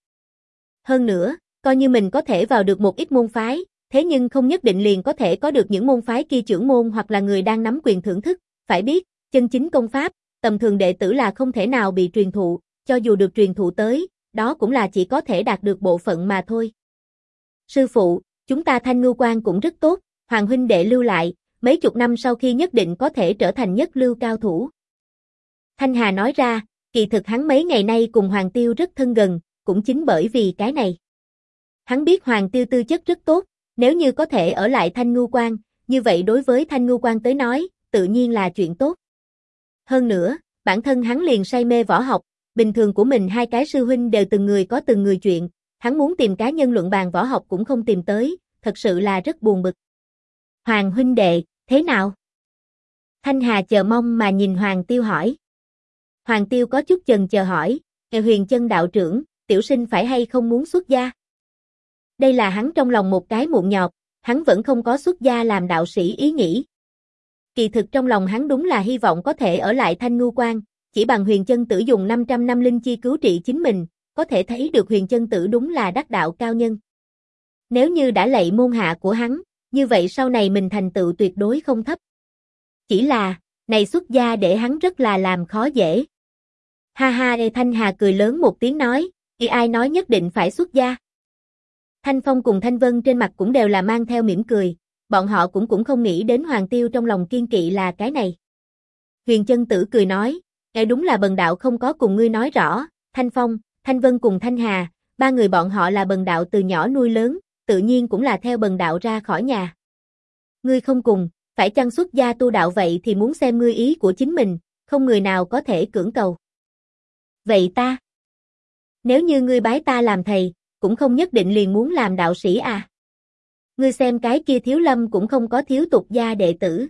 Hơn nữa, coi như mình có thể vào được một ít môn phái, thế nhưng không nhất định liền có thể có được những môn phái kia trưởng môn hoặc là người đang nắm quyền thưởng thức, phải biết, chân chính công pháp, tầm thường đệ tử là không thể nào bị truyền thụ, cho dù được truyền thụ tới, đó cũng là chỉ có thể đạt được bộ phận mà thôi. Sư phụ, chúng ta Thanh Ngưu Quan cũng rất tốt, Hoàng huynh đệ lưu lại, mấy chục năm sau khi nhất định có thể trở thành nhất lưu cao thủ. Thanh Hà nói ra, kỳ thực hắn mấy ngày nay cùng Hoàng Tiêu rất thân gần, cũng chính bởi vì cái này. Hắn biết Hoàng Tiêu tư chất rất tốt, nếu như có thể ở lại Thanh Ngưu Quan, như vậy đối với Thanh Ngưu Quan tới nói, tự nhiên là chuyện tốt. Hơn nữa, bản thân hắn liền say mê võ học, bình thường của mình hai cái sư huynh đều từng người có từng người chuyện, hắn muốn tìm cá nhân luận bàn võ học cũng không tìm tới, thật sự là rất buồn bực. Hoàng huynh đệ, thế nào? Thanh Hà chờ mong mà nhìn Hoàng Tiêu hỏi. Hoàng Tiêu có chút chần chờ hỏi, Huyền Chân đạo trưởng, tiểu sinh phải hay không muốn xuất gia? Đây là hắn trong lòng một cái mụn nhọt, hắn vẫn không có xuất gia làm đạo sĩ ý nghĩ. Kỳ thực trong lòng hắn đúng là hy vọng có thể ở lại Thanh Ngưu Quan, chỉ bằng Huyền Chân Tử dùng 500 năm linh chi cứu trị chính mình, có thể thấy được Huyền Chân Tử đúng là đắc đạo cao nhân. Nếu như đã lạy môn hạ của hắn, như vậy sau này mình thành tựu tuyệt đối không thấp. Chỉ là, này xuất gia để hắn rất là làm khó dễ. Ha ha, Thanh Hà cười lớn một tiếng nói, ai nói nhất định phải xuất gia. Thanh Phong cùng Thanh Vân trên mặt cũng đều là mang theo mỉm cười, bọn họ cũng không nghĩ đến Hoàng Tiêu trong lòng kiên kỵ là cái này. Huyền Chân Tử cười nói, đúng là bần đạo không có cùng ngươi nói rõ, Thanh Phong, Thanh Vân cùng Thanh Hà, ba người bọn họ là bần đạo từ nhỏ nuôi lớn, tự nhiên cũng là theo bần đạo ra khỏi nhà. Ngươi không cùng, phải chăng xuất gia tu đạo vậy thì muốn xem ngươi ý của chính mình, không người nào có thể cưỡng cầu. Vậy ta? Nếu như ngươi bái ta làm thầy, cũng không nhất định liền muốn làm đạo sĩ à? Ngươi xem cái kia Thiếu Lâm cũng không có thiếu tục gia đệ tử.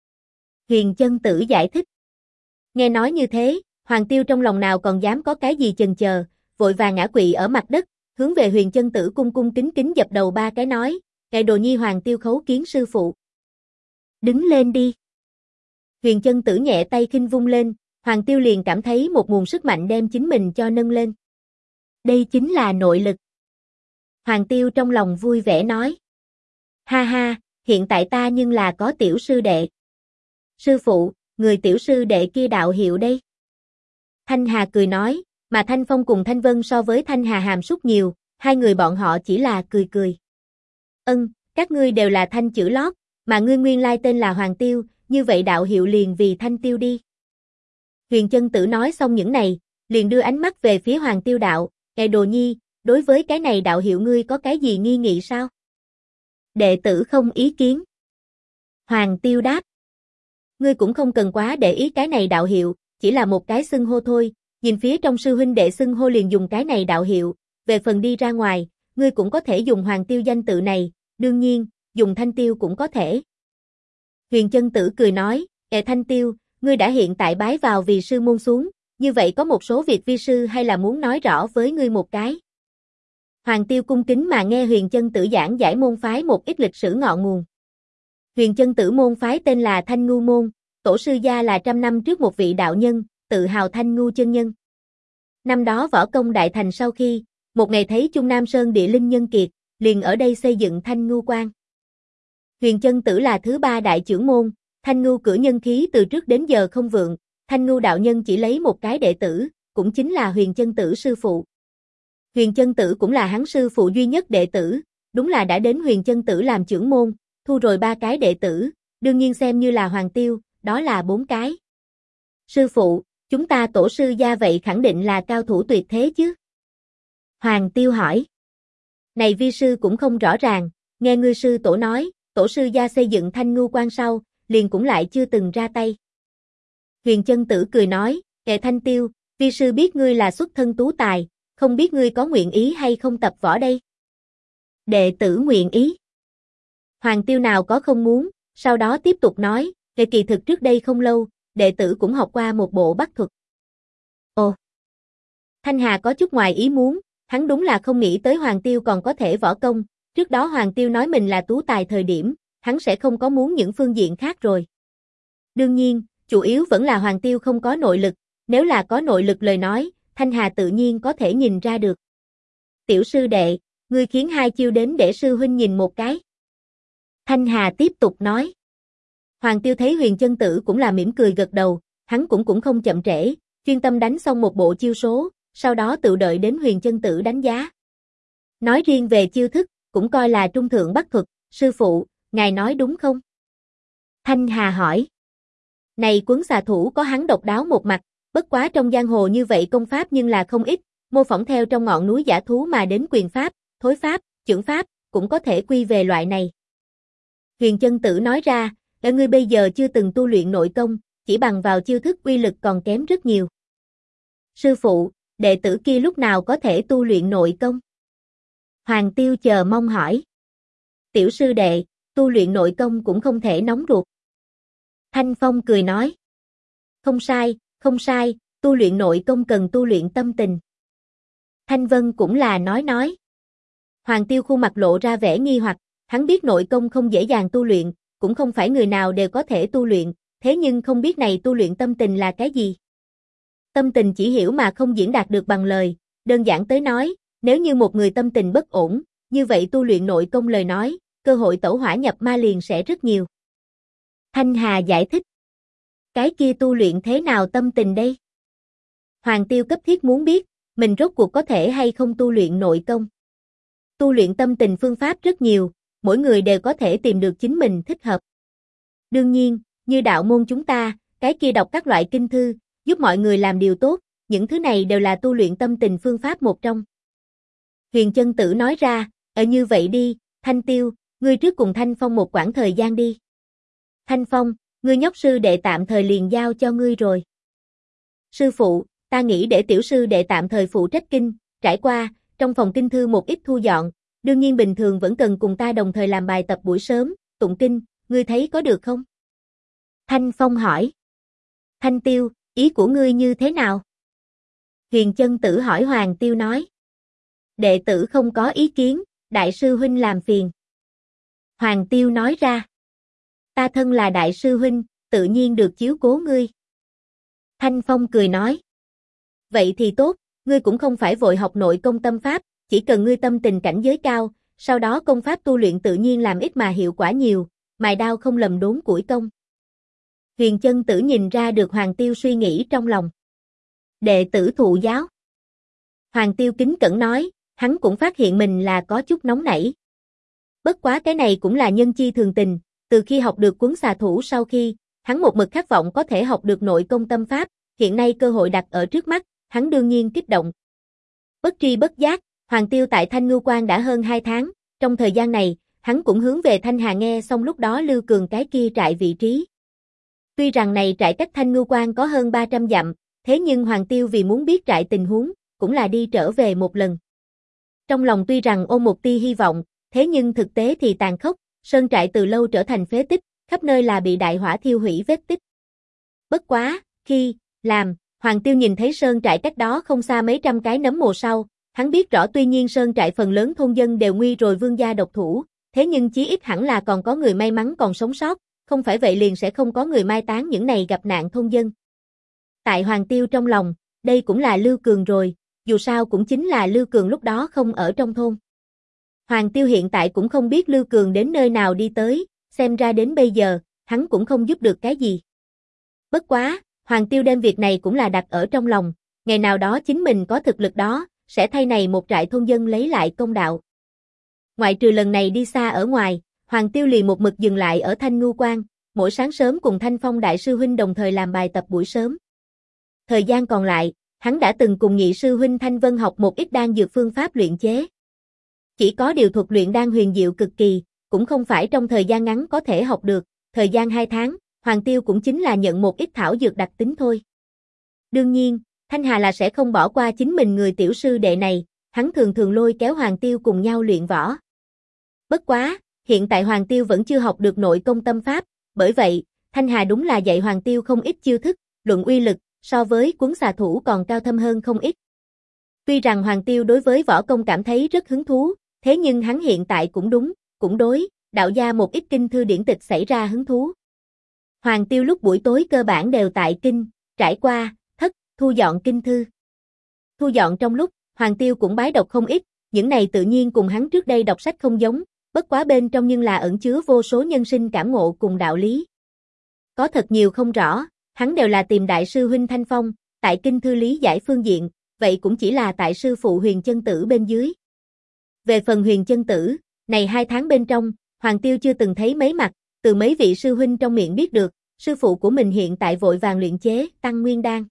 Huyền Chân Tử giải thích. Nghe nói như thế, Hoàng Tiêu trong lòng nào còn dám có cái gì chần chờ, vội vàng ngã quỵ ở mặt đất, hướng về Huyền Chân Tử cung cung kính kính dập đầu 3 cái nói, "Ngài Đồ Nhi Hoàng Tiêu khấu kiến sư phụ." "Đứng lên đi." Huyền Chân Tử nhẹ tay khinh vung lên, Hoàng Tiêu liền cảm thấy một nguồn sức mạnh đem chính mình cho nâng lên. Đây chính là nội lực. Hoàng Tiêu trong lòng vui vẻ nói. Ha ha, hiện tại ta nhưng là có tiểu sư đệ. Sư phụ, người tiểu sư đệ kia đạo hiệu đây. Thanh Hà cười nói, mà Thanh Phong cùng Thanh Vân so với Thanh Hà hàm súc nhiều, hai người bọn họ chỉ là cười cười. Các ngươi đều là Thanh chữ lót, mà ngươi nguyên lai tên là Hoàng Tiêu, như vậy đạo hiệu liền vì Thanh Tiêu đi. Huyền Chân Tử nói xong những này, liền đưa ánh mắt về phía Hoàng Tiêu đạo, "Ngài Đồ Nhi, đối với cái này đạo hiệu ngươi có cái gì nghi nghị sao?" Đệ tử không ý kiến. Hoàng Tiêu đáp, "Ngươi cũng không cần quá để ý cái này đạo hiệu, chỉ là một cái xưng hô thôi, nhìn phía trong sư huynh đệ xưng hô liền dùng cái này đạo hiệu, về phần đi ra ngoài, ngươi cũng có thể dùng Hoàng Tiêu danh tự này, đương nhiên, dùng Thanh Tiêu cũng có thể." Huyền Chân Tử cười nói, Thanh Tiêu, ngươi đã hiện tại bái vào vì sư môn xuống, như vậy có một số việc vi sư hay là muốn nói rõ với ngươi một cái." Hoàng Tiêu cung kính mà nghe Huyền Chân Tử giảng giải môn phái một ít lịch sử ngọn nguồn. Huyền Chân Tử môn phái tên là Thanh Ngu môn, tổ sư gia là 100 năm trước một vị đạo nhân, tự hào Thanh Ngu chân nhân. Năm đó võ công đại thành sau khi, một ngày thấy Trung Nam Sơn địa linh nhân kiệt, liền ở đây xây dựng Thanh Ngu quan. Huyền Chân Tử là thứ 3 đại trưởng môn, Thanh Ngu cử nhân khí từ trước đến giờ không vượng, Thanh Ngu đạo nhân chỉ lấy một cái đệ tử, cũng chính là Huyền Chân Tử sư phụ. Huyền Chân Tử cũng là hắn sư phụ duy nhất đệ tử, đúng là đã đến Huyền Chân Tử làm trưởng môn, thu rồi 3 cái đệ tử, đương nhiên xem như là Hoàng Tiêu, đó là 4 cái. Sư phụ, chúng ta tổ sư gia vậy khẳng định là cao thủ tuyệt thế chứ? Hoàng Tiêu hỏi. Này vi sư cũng không rõ ràng, nghe ngươi sư tổ nói, tổ sư gia xây dựng Thanh Ngu quan sau, liền cũng lại chưa từng ra tay. Huyền Chân Tử cười nói, Thanh Tiêu, vi sư biết ngươi là xuất thân tú tài, không biết ngươi có nguyện ý hay không tập võ đây? Đệ tử nguyện ý. Hoàng Tiêu nào có không muốn, sau đó tiếp tục nói, kỳ thực trước đây không lâu, đệ tử cũng học qua một bộ bắt thuật. Ồ! Thanh Hà có chút ngoài ý muốn, hắn đúng là không nghĩ tới Hoàng Tiêu còn có thể võ công, trước đó Hoàng Tiêu nói mình là tú tài thời điểm, hắn sẽ không có muốn những phương diện khác rồi. Đương nhiên, chủ yếu vẫn là Hoàng Tiêu không có nội lực, nếu là có nội lực lời nói, Thanh Hà tự nhiên có thể nhìn ra được. Tiểu sư đệ, ngươi khiến 2 chiêu đến để sư huynh nhìn một cái. Thanh Hà tiếp tục nói. Hoàng Tiêu thấy Huyền Chân Tử cũng là mỉm cười gật đầu, hắn cũng không chậm trễ, chuyên tâm đánh xong một bộ chiêu số, sau đó tự đợi đến Huyền Chân Tử đánh giá. Nói riêng về chiêu thức, cũng coi là trung thượng bắt thuật, sư phụ, ngài nói đúng không? Thanh Hà hỏi. Này Quấn xà thủ có hắn độc đáo một mặt, bất quá trong giang hồ như vậy công pháp nhưng là không ít, mô phỏng theo trong ngọn núi giả thú mà đến quyền pháp, thối pháp, chưởng pháp, cũng có thể quy về loại này. Huyền Chân Tử nói ra, ngươi bây giờ chưa từng tu luyện nội công, chỉ bằng vào chiêu thức uy lực còn kém rất nhiều. Sư phụ, đệ tử kia lúc nào có thể tu luyện nội công? Hoàng Tiêu chờ mong hỏi. Tiểu sư đệ, tu luyện nội công cũng không thể nóng ruột. Thanh Phong cười nói. Không sai, tu luyện nội công cần tu luyện tâm tình. Thanh Vân cũng là nói. Hoàng Tiêu khuôn mặt lộ ra vẻ nghi hoặc, hắn biết nội công không dễ dàng tu luyện, cũng không phải người nào đều có thể tu luyện, thế nhưng không biết này tu luyện tâm tình là cái gì. Tâm tình chỉ hiểu mà không diễn đạt được bằng lời, đơn giản tới nói, nếu như một người tâm tình bất ổn, như vậy tu luyện nội công lời nói, cơ hội tẩu hỏa nhập ma liền sẽ rất nhiều. Thanh Hà giải thích. Cái kia tu luyện thế nào tâm tình đây? Hoàng Tiêu cấp thiết muốn biết, mình rốt cuộc có thể hay không tu luyện nội công. Tu luyện tâm tình phương pháp rất nhiều, mỗi người đều có thể tìm được chính mình thích hợp. Đương nhiên, như đạo môn chúng ta, cái kia đọc các loại kinh thư, giúp mọi người làm điều tốt, những thứ này đều là tu luyện tâm tình phương pháp một trong. Huyền Chân Tử nói ra, như vậy đi, Thanh Tiêu, ngươi trước cùng Thanh Phong một quãng thời gian đi. Thanh Phong, ngươi nhóc sư đệ tạm thời liền giao cho ngươi rồi. Sư phụ, ta nghĩ để tiểu sư đệ tạm thời phụ trách kinh, trải qua, trong phòng kinh thư một ít thu dọn, đương nhiên bình thường vẫn cần cùng ta đồng thời làm bài tập buổi sớm, tụng kinh, ngươi thấy có được không? Thanh Phong hỏi. Thanh Tiêu, ý của ngươi như thế nào? Huyền Chân Tử hỏi Hoàng Tiêu nói. Đệ tử không có ý kiến, đại sư huynh làm phiền. Hoàng Tiêu nói ra. Ta thân là đại sư huynh, tự nhiên được chiếu cố ngươi. Thanh Phong cười nói. Vậy thì tốt, ngươi cũng không phải vội học nội công tâm pháp, chỉ cần ngươi tâm tình cảnh giới cao, sau đó công pháp tu luyện tự nhiên làm ít mà hiệu quả nhiều, mài đao không lầm đốn củi công. Huyền Chân Tử nhìn ra được Hoàng Tiêu suy nghĩ trong lòng. Đệ tử thụ giáo. Hoàng Tiêu kính cẩn nói, hắn cũng phát hiện mình là có chút nóng nảy. Bất quá cái này cũng là nhân chi thường tình, từ khi học được cuốn xà thủ sau khi, hắn một mực khát vọng có thể học được nội công tâm pháp, hiện nay cơ hội đặt ở trước mắt, hắn đương nhiên kích động. Bất tri bất giác, Hoàng Tiêu tại Thanh Ngưu Quan đã hơn 2 tháng, trong thời gian này, hắn cũng hướng về Thanh Hà nghe xong lúc đó Lưu Cường cái kia trại vị trí. Tuy rằng này trại cách Thanh Ngưu Quan có hơn 300 dặm, thế nhưng Hoàng Tiêu vì muốn biết trại tình huống, cũng là đi trở về một lần. Trong lòng tuy rằng ôm một tia hy vọng, thế nhưng thực tế thì tàn khốc, sơn trại từ lâu trở thành phế tích, khắp nơi là bị đại hỏa thiêu hủy vết tích. Bất quá, khi Hoàng Tiêu nhìn thấy sơn trại cách đó không xa mấy trăm cái nấm mồ sau, hắn biết rõ tuy nhiên sơn trại phần lớn thôn dân đều nguy rồi vương gia độc thủ, thế nhưng chí ít hẳn là còn có người may mắn còn sống sót, không phải vậy liền sẽ không có người mai táng những này gặp nạn thôn dân. Tại Hoàng Tiêu trong lòng, đây cũng là Lưu Cường rồi, dù sao cũng chính là Lưu Cường lúc đó không ở trong thôn. Hoàng Tiêu hiện tại cũng không biết Lưu Cường đến nơi nào đi tới, xem ra đến bây giờ, hắn cũng không giúp được cái gì. Bất quá, Hoàng Tiêu đem việc này cũng là đặt ở trong lòng, ngày nào đó chính mình có thực lực đó, sẽ thay này một trại thôn dân lấy lại công đạo. Ngoại trừ lần này đi xa ở ngoài, Hoàng Tiêu liền một mực dừng lại ở Thanh Ngưu Quan, mỗi sáng sớm cùng Thanh Phong đại sư huynh đồng thời làm bài tập buổi sớm. Thời gian còn lại, hắn đã từng cùng nhị sư huynh Thanh Vân học một ít đan dược phương pháp luyện chế. Chỉ có điều thuật luyện đan huyền diệu cực kỳ, cũng không phải trong thời gian ngắn có thể học được, thời gian 2 tháng, Hoàng Tiêu cũng chính là nhận một ít thảo dược đặc tính thôi. Đương nhiên, Thanh Hà là sẽ không bỏ qua chính mình người tiểu sư đệ này, hắn thường thường lôi kéo Hoàng Tiêu cùng nhau luyện võ. Bất quá, hiện tại Hoàng Tiêu vẫn chưa học được nội công tâm pháp, bởi vậy, Thanh Hà đúng là dạy Hoàng Tiêu không ít chiêu thức, luận uy lực, so với cuốn xà thủ còn cao thâm hơn không ít. Tuy rằng Hoàng Tiêu đối với võ công cảm thấy rất hứng thú, thế nhưng hắn hiện tại cũng đối, đạo gia một ít kinh thư điển tịch xảy ra hứng thú. Hoàng Tiêu lúc buổi tối cơ bản đều tại kinh, trải qua, thất, thu dọn kinh thư. Thu dọn trong lúc, Hoàng Tiêu cũng bái đọc không ít, những này tự nhiên cùng hắn trước đây đọc sách không giống, bất quá bên trong nhưng là ẩn chứa vô số nhân sinh cảm ngộ cùng đạo lý. Có thật nhiều không rõ, hắn đều là tìm đại sư huynh Thanh Phong, tại kinh thư lý giải phương diện, vậy cũng chỉ là tại sư phụ Huyền Chân Tử bên dưới. Về phần Huyền Chân Tử, này 2 tháng bên trong, Hoàng Tiêu chưa từng thấy mấy mặt, từ mấy vị sư huynh trong miệng biết được, sư phụ của mình hiện tại vội vàng luyện chế Tăng Nguyên Đan.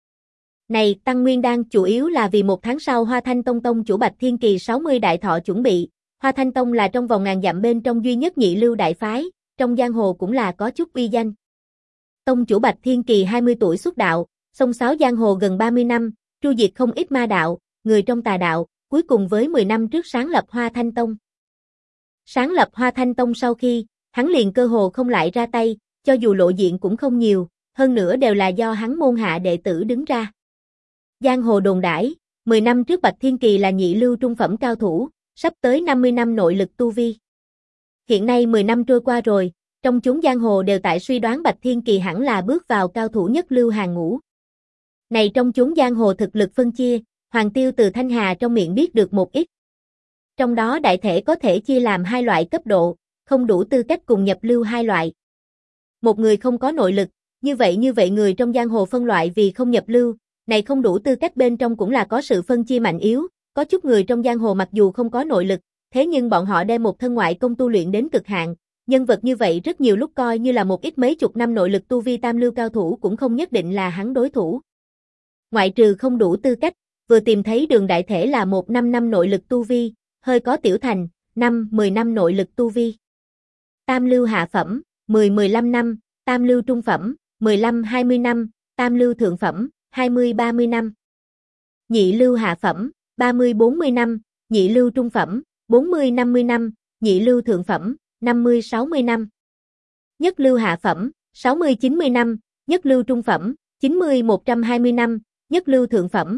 Này Tăng Nguyên Đan chủ yếu là vì 1 tháng sau Hoa Thanh Tông tông chủ Bạch Thiên Kỳ 60 đại thọ chuẩn bị, Hoa Thanh Tông là trong vòng ngàn dặm bên trong duy nhất nhị lưu đại phái, trong giang hồ cũng là có chút uy danh. Tông chủ Bạch Thiên Kỳ 20 tuổi xuất đạo, xông xáo giang hồ gần 30 năm, tru diệt không ít ma đạo, người trong tà đạo, cuối cùng với 10 năm trước sáng lập Hoa Thanh Tông. Sáng lập Hoa Thanh Tông sau khi, hắn liền cơ hồ không lại ra tay, cho dù lộ diện cũng không nhiều, hơn nữa đều là do hắn môn hạ đệ tử đứng ra. Giang hồ đồn đãi, 10 năm trước Bạch Thiên Kỳ là nhị lưu trung phẩm cao thủ, sắp tới 50 năm nội lực tu vi. Hiện nay 10 năm trôi qua rồi, trong chúng giang hồ đều tại suy đoán Bạch Thiên Kỳ hẳn là bước vào cao thủ nhất lưu hàng ngũ. Này trong chúng giang hồ thực lực phân chia, Hoàng Tiêu từ Thanh Hà trong miệng biết được một ít. Trong đó đại thể có thể chia làm 2 loại cấp độ, không đủ tư cách cùng nhập lưu 2 loại. Một người không có nội lực, như vậy người trong giang hồ phân loại vì không nhập lưu, này không đủ tư cách bên trong cũng là có sự phân chia mạnh yếu, có chút người trong giang hồ mặc dù không có nội lực, thế nhưng bọn họ đem một thân ngoại công tu luyện đến cực hạn, nhân vật như vậy rất nhiều lúc coi như là một ít mấy chục năm nội lực tu vi tam lưu cao thủ cũng không nhất định là hắn đối thủ. Ngoại trừ không đủ tư cách, vừa tìm thấy đường đại thể là 1-5 năm nội lực tu vi, hơi có tiểu thành, 5-10 năm nội lực tu vi. Tam lưu hạ phẩm, 10-15 năm, tam lưu trung phẩm, 15-20 năm, tam lưu thượng phẩm, 20-30 năm. Nhị lưu hạ phẩm, 30-40 năm, nhị lưu trung phẩm, 40-50 năm, nhị lưu thượng phẩm, 50-60 năm. Nhất lưu hạ phẩm, 60-90 năm, nhất lưu trung phẩm, 90-120 năm, nhất lưu thượng phẩm,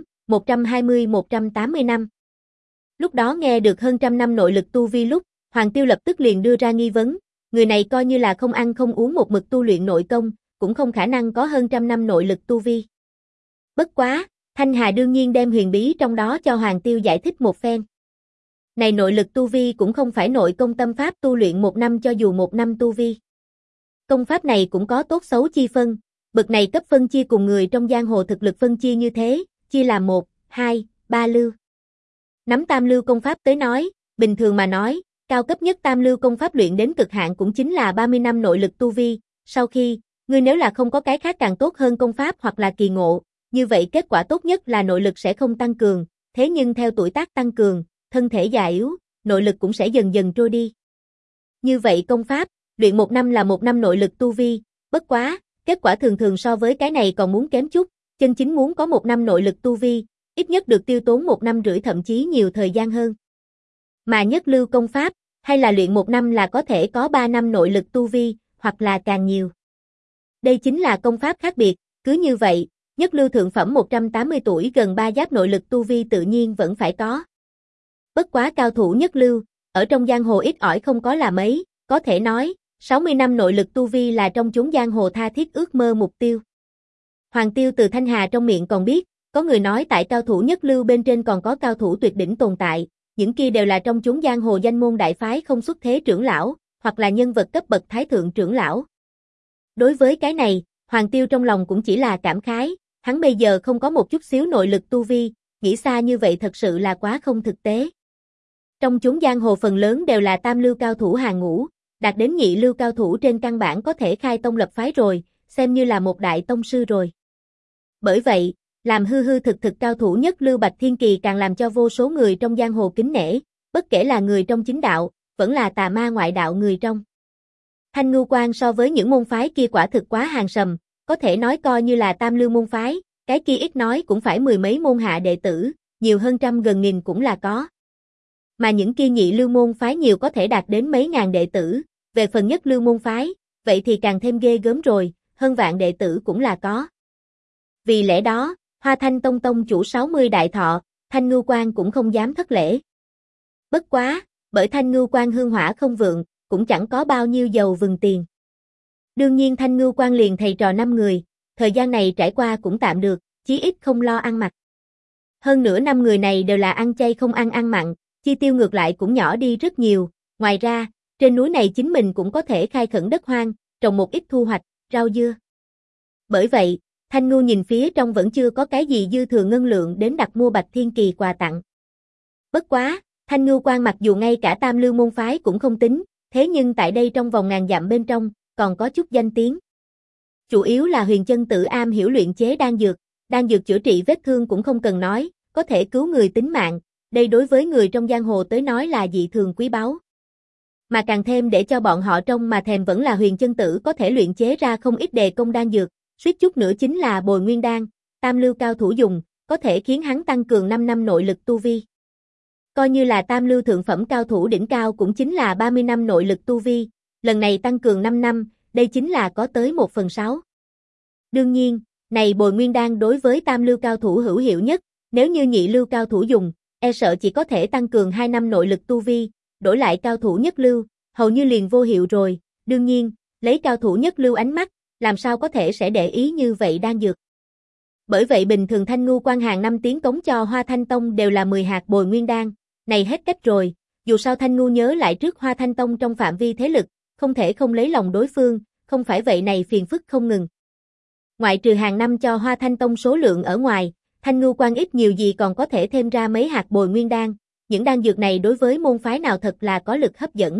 120-180 năm. Lúc đó nghe được hơn trăm năm nội lực tu vi lúc, Hoàng Tiêu lập tức liền đưa ra nghi vấn, người này coi như là không ăn không uống một mực tu luyện nội công, cũng không khả năng có hơn trăm năm nội lực tu vi. Bất quá, Thanh Hà đương nhiên đem huyền bí trong đó cho Hoàng Tiêu giải thích một phen. Này nội lực tu vi cũng không phải nội công tâm pháp tu luyện một năm cho dù một năm tu vi. Công pháp này cũng có tốt xấu chi phân, bậc này cấp phân chia cùng người trong giang hồ thực lực phân chia như thế, chia làm 1, 2, 3 lưu. Nắm tam lưu công pháp tới nói, bình thường mà nói, cao cấp nhất tam lưu công pháp luyện đến cực hạn cũng chính là 30 năm nội lực tu vi, sau khi, ngươi nếu là không có cái khác càng tốt hơn công pháp hoặc là kỳ ngộ, như vậy kết quả tốt nhất là nội lực sẽ không tăng cường, thế nhưng theo tuổi tác tăng cường, thân thể già yếu, nội lực cũng sẽ dần dần trôi đi. Như vậy công pháp, luyện một năm là một năm nội lực tu vi, bất quá, kết quả thường thường so với cái này còn muốn kém chút, chân chính muốn có một năm nội lực tu vi, ít nhất được tiêu tốn 1 năm rưỡi thậm chí nhiều thời gian hơn. Mà nhất lưu công pháp, hay là luyện 1 năm là có thể có 3 năm nội lực tu vi, hoặc là càng nhiều. Đây chính là công pháp khác biệt, cứ như vậy, nhất lưu thượng phẩm 180 tuổi gần 3 giáp nội lực tu vi tự nhiên vẫn phải có. Bất quá cao thủ nhất lưu, ở trong giang hồ ít ỏi không có là mấy, có thể nói, 60 năm nội lực tu vi là trong chốn giang hồ tha thiết ước mơ mục tiêu. Hoàng Tiêu từ Thanh Hà trong miệng còn biết, có người nói tại cao thủ nhất lưu bên trên còn có cao thủ tuyệt đỉnh tồn tại, những kia đều là trong chốn giang hồ danh môn đại phái không xuất thế trưởng lão, hoặc là nhân vật cấp bậc thái thượng trưởng lão. Đối với cái này, Hoàng Tiêu trong lòng cũng chỉ là cảm khái, hắn bây giờ không có một chút xíu nội lực tu vi, nghĩ xa như vậy thật sự là quá không thực tế. Trong chốn giang hồ phần lớn đều là tam lưu cao thủ hàng ngũ, đạt đến nhị lưu cao thủ trên căn bản có thể khai tông lập phái rồi, xem như là một đại tông sư rồi. Bởi vậy, làm hư hư thực thực cao thủ nhất lưu Bạch Thiên Kỳ càng làm cho vô số người trong giang hồ kính nể, bất kể là người trong chính đạo, vẫn là tà ma ngoại đạo người trong. Thanh Ngưu Quan so với những môn phái kia quả thực quá hàng sầm, có thể nói coi như là tam lưu môn phái, cái kia ít nói cũng phải 10 mấy môn hạ đệ tử, nhiều hơn trăm gần nghìn cũng là có. Mà những kia nhị lưu môn phái nhiều có thể đạt đến mấy ngàn đệ tử, về phần nhất lưu môn phái, vậy thì càng thêm ghê gớm rồi, hơn vạn đệ tử cũng là có. Vì lẽ đó, Hoa Thanh Tông tông chủ 60 đại thọ, Thanh Ngưu Quan cũng không dám thất lễ. Bất quá, bởi Thanh Ngưu Quan hương hỏa không vượng, cũng chẳng có bao nhiêu dầu vừng tiền. Đương nhiên Thanh Ngưu Quan liền thầy trò 5 người, thời gian này trải qua cũng tạm được, chí ít không lo ăn mặc. Hơn nữa 5 người này đều là ăn chay không ăn mặn, chi tiêu ngược lại cũng nhỏ đi rất nhiều, ngoài ra, trên núi này chính mình cũng có thể khai khẩn đất hoang, trồng một ít thu hoạch, rau dưa. Bởi vậy, Thanh Ngưu nhìn phía trong vẫn chưa có cái gì dư thừa ngân lượng đến đặt mua Bạch Thiên Kỳ quà tặng. Bất quá, Thanh Ngưu Quan mặc dù ngay cả tam lưu môn phái cũng không tính, thế nhưng tại đây trong vòng ngàn dặm bên trong, còn có chút danh tiếng. Chủ yếu là Huyền Chân Tử am hiểu luyện chế đan dược chữa trị vết thương cũng không cần nói, có thể cứu người tính mạng, đây đối với người trong giang hồ tới nói là dị thường quý báu. Mà càng thêm để cho bọn họ trông mà thèm vẫn là Huyền Chân Tử có thể luyện chế ra không ít đề công đan dược, suýt chút nữa chính là Bồi Nguyên đan, tam lưu cao thủ dùng, có thể khiến hắn tăng cường 5 năm nội lực tu vi. Coi như là tam lưu thượng phẩm cao thủ đỉnh cao cũng chính là 30 năm nội lực tu vi, lần này tăng cường 5 năm, đây chính là có tới 1/6. Đương nhiên, này Bồi Nguyên đan đối với tam lưu cao thủ hữu hiệu nhất, nếu như nhị lưu cao thủ dùng, e sợ chỉ có thể tăng cường 2 năm nội lực tu vi, đổi lại cao thủ nhất lưu, hầu như liền vô hiệu rồi, đương nhiên, lấy cao thủ nhất lưu ánh mắt, làm sao có thể sẽ để ý như vậy đan dược. Bởi vậy bình thường Thanh Ngưu Quan hàng năm tiến cống cho Hoa Thanh Tông đều là 10 hạt Bồi Nguyên đan, này hết cách rồi, dù sao Thanh Ngưu nhớ lại trước Hoa Thanh Tông trong phạm vi thế lực, không thể không lấy lòng đối phương, không phải vậy này phiền phức không ngừng. Ngoại trừ hàng năm cho Hoa Thanh Tông số lượng ở ngoài, Thanh Ngưu Quan ít nhiều gì còn có thể thêm ra mấy hạt Bồi Nguyên đan, những đan dược này đối với môn phái nào thật là có lực hấp dẫn.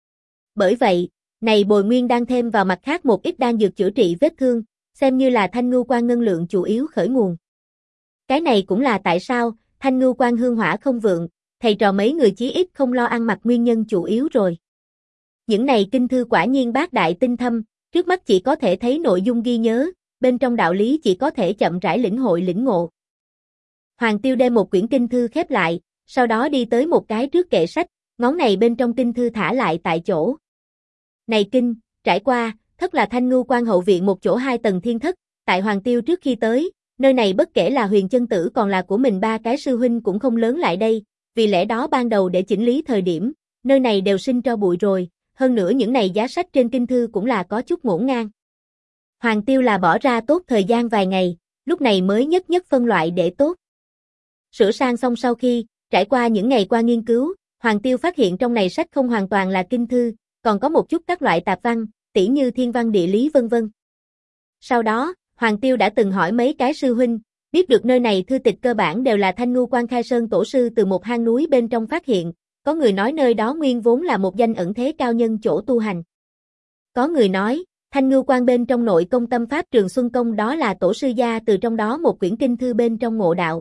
Bởi vậy, này Bồi Nguyên đan thêm vào mặt khác một ít đan dược chữa trị vết thương, xem như là Thanh Ngưu Quan ngân lượng chủ yếu khởi nguồn. Cái này cũng là tại sao Thanh Ngưu Quan hương hỏa không vượng, thầy trò mấy người chí ít không lo ăn mặc nguyên nhân chủ yếu rồi. Những này kinh thư quả nhiên bác đại tinh thâm, trước mắt chỉ có thể thấy nội dung ghi nhớ, bên trong đạo lý chỉ có thể chậm rãi lĩnh ngộ. Hoàng Tiêu đem một quyển kinh thư khép lại, sau đó đi tới một cái trước kệ sách, ngón này bên trong kinh thư thả lại tại chỗ. Này kinh, trải qua, thất là Thanh Ngưu Quan hậu viện một chỗ 2 tầng thiên thất, tại Hoàng Tiêu trước khi tới, nơi này bất kể là Huyền Chân Tử còn là của mình 3 cái sư huynh cũng không lớn lại đây, vì lẽ đó ban đầu để chỉnh lý thời điểm, nơi này đều sinh tro bụi rồi, hơn nữa những này giá sách trên kinh thư cũng là có chút ngổn ngang. Hoàng Tiêu là bỏ ra tốt thời gian vài ngày, lúc này mới nhất phân loại để tốt. Sửa sang xong sau khi, trải qua những ngày qua nghiên cứu, Hoàng Tiêu phát hiện trong này sách không hoàn toàn là kinh thư, còn có một chút các loại tạp văn, tỉ như thiên văn địa lý vân vân. Sau đó, Hoàng Tiêu đã từng hỏi mấy cái sư huynh, biết được nơi này thư tịch cơ bản đều là Thanh Ngưu Quan khai sơn tổ sư từ một hang núi bên trong phát hiện, có người nói nơi đó nguyên vốn là một danh ẩn thế cao nhân chỗ tu hành. Có người nói, Thanh Ngưu Quan bên trong nội công tâm pháp Trường Xuân Công đó là tổ sư gia từ trong đó một quyển kinh thư bên trong ngộ đạo.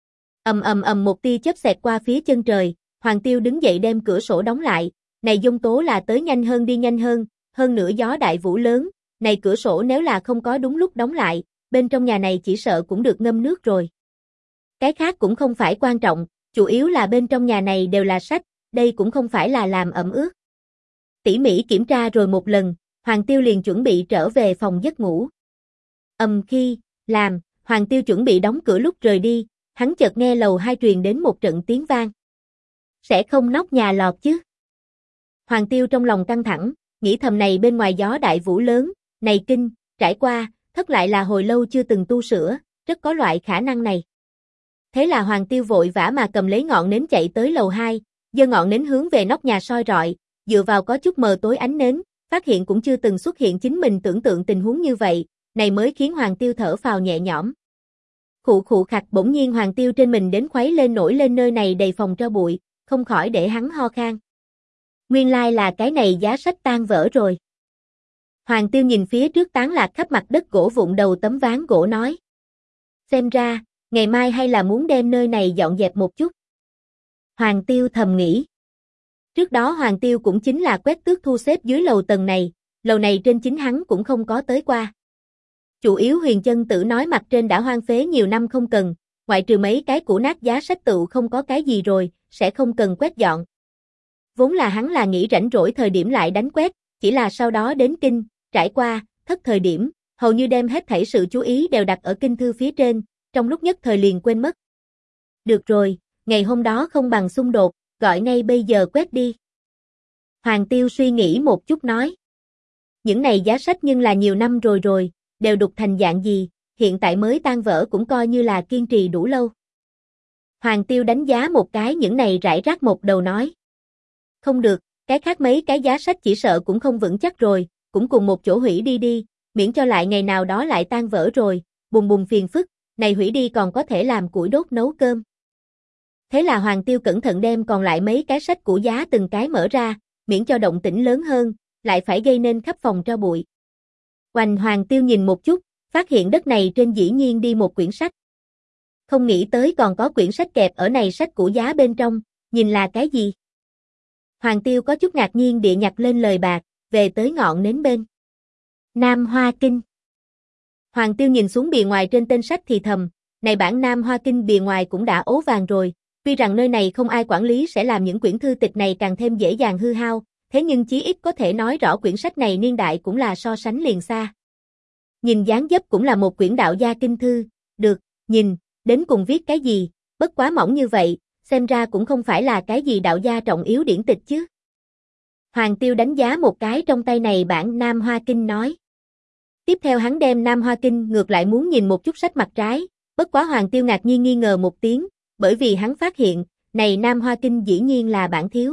Một tia chớp xẹt qua phía chân trời, Hoàng Tiêu đứng dậy đem cửa sổ đóng lại, này dung tố là tới nhanh hơn đi nhanh hơn nữa gió đại vũ lớn, này cửa sổ nếu là không có đúng lúc đóng lại, bên trong nhà này chỉ sợ cũng được ngâm nước rồi. Cái khác cũng không phải quan trọng, chủ yếu là bên trong nhà này đều là sách, đây cũng không phải là làm ẩm ướt. Tỉ mỉ kiểm tra rồi một lần, Hoàng Tiêu liền chuẩn bị trở về phòng giấc ngủ. Khi làm, Hoàng Tiêu chuẩn bị đóng cửa lúc rời đi, hắn chợt nghe lầu 2 truyền đến một trận tiếng vang. Sẽ không nóc nhà lọt chứ? Hoàng Tiêu trong lòng căng thẳng, nghĩ thầm này bên ngoài gió đại vũ lớn, này kinh, trải qua, thất lại là hồi lâu chưa từng tu sửa, rất có loại khả năng này. Thế là Hoàng Tiêu vội vã mà cầm lấy ngọn nến chạy tới lầu 2, giơ ngọn nến hướng về nóc nhà soi rọi, dựa vào có chút mờ tối ánh nến, phát hiện cũng chưa từng xuất hiện chính mình tưởng tượng tình huống như vậy, này mới khiến Hoàng Tiêu thở phào nhẹ nhõm. Khụ khặc bỗng nhiên Hoàng Tiêu trên mình đến khuấy lên nổi lên nơi này đầy phòng tro bụi, không khỏi để hắn ho khan. Nguyên lai là cái này giá sách tan vỡ rồi. Hoàng Tiêu nhìn phía trước tán lạc khắp mặt đất gỗ vụn đầu tấm ván gỗ nói. Xem ra, ngày mai hay là muốn đem nơi này dọn dẹp một chút. Hoàng Tiêu thầm nghĩ. Trước đó Hoàng Tiêu cũng chính là quét tước thu xếp dưới lầu này trên chính hắn cũng không có tới qua. Chủ yếu Huyền Chân Tử nói mặt trên đã hoang phế nhiều năm không cần, ngoại trừ mấy cái cũ nát giá sách tựu không có cái gì rồi, sẽ không cần quét dọn. Vốn là hắn là nghĩ rảnh rỗi thời điểm lại đánh quét, chỉ là sau đó đến kinh, trải qua, thất thời điểm, hầu như đem hết thảy sự chú ý đều đặt ở kinh thư phía trên, trong lúc nhất thời liền quên mất. Được rồi, ngày hôm đó không bằng xung đột, gọi ngay bây giờ quét đi. Hoàng Tiêu suy nghĩ một chút nói. Những này giá sách nhưng là nhiều năm rồi, đều đục thành dạng gì, hiện tại mới tan vỡ cũng coi như là kiên trì đủ lâu. Hoàng Tiêu đánh giá một cái những này rải rác một đầu nói. Không được, cái khác mấy cái giá sách chỉ sợ cũng không vững chắc rồi, cũng cùng một chỗ hủy đi, miễn cho lại ngày nào đó lại tan vỡ rồi, bùng phiền phức, này hủy đi còn có thể làm củi đốt nấu cơm. Thế là Hoàng Tiêu cẩn thận đem còn lại mấy cái sách cũ giá từng cái mở ra, miễn cho động tĩnh lớn hơn, lại phải gây nên khắp phòng tro bụi. Hoàng Tiêu nhìn một chút, phát hiện đất này trên dĩ nhiên đi một quyển sách. Không nghĩ tới còn có quyển sách kẹp ở này sách cũ giá bên trong, nhìn là cái gì? Hoàng Tiêu có chút ngạc nhiên địa nhặt lên lời bạc, về tới ngọn nến bên. Nam Hoa Kinh. Hoàng Tiêu nhìn xuống bìa ngoài trên tên sách thì thầm, này bản Nam Hoa Kinh bìa ngoài cũng đã ố vàng rồi, tuy rằng nơi này không ai quản lý sẽ làm những quyển thư tịch này càng thêm dễ dàng hư hao, thế nhưng chí ít có thể nói rõ quyển sách này niên đại cũng là so sánh liền xa. Nhìn dáng dấp cũng là một quyển đạo gia kinh thư, được, nhìn, đến cùng viết cái gì, bất quá mỏng như vậy, xem ra cũng không phải là cái gì đạo gia trọng yếu điển tịch chứ. Hoàng Tiêu đánh giá một cái trong tay này bản Nam Hoa Kinh nói. Tiếp theo hắn đem Nam Hoa Kinh ngược lại muốn nhìn một chút sách mặt trái, bất quá Hoàng Tiêu ngạc nhiên nghi ngờ một tiếng, bởi vì hắn phát hiện, này Nam Hoa Kinh dĩ nhiên là bản thiếu.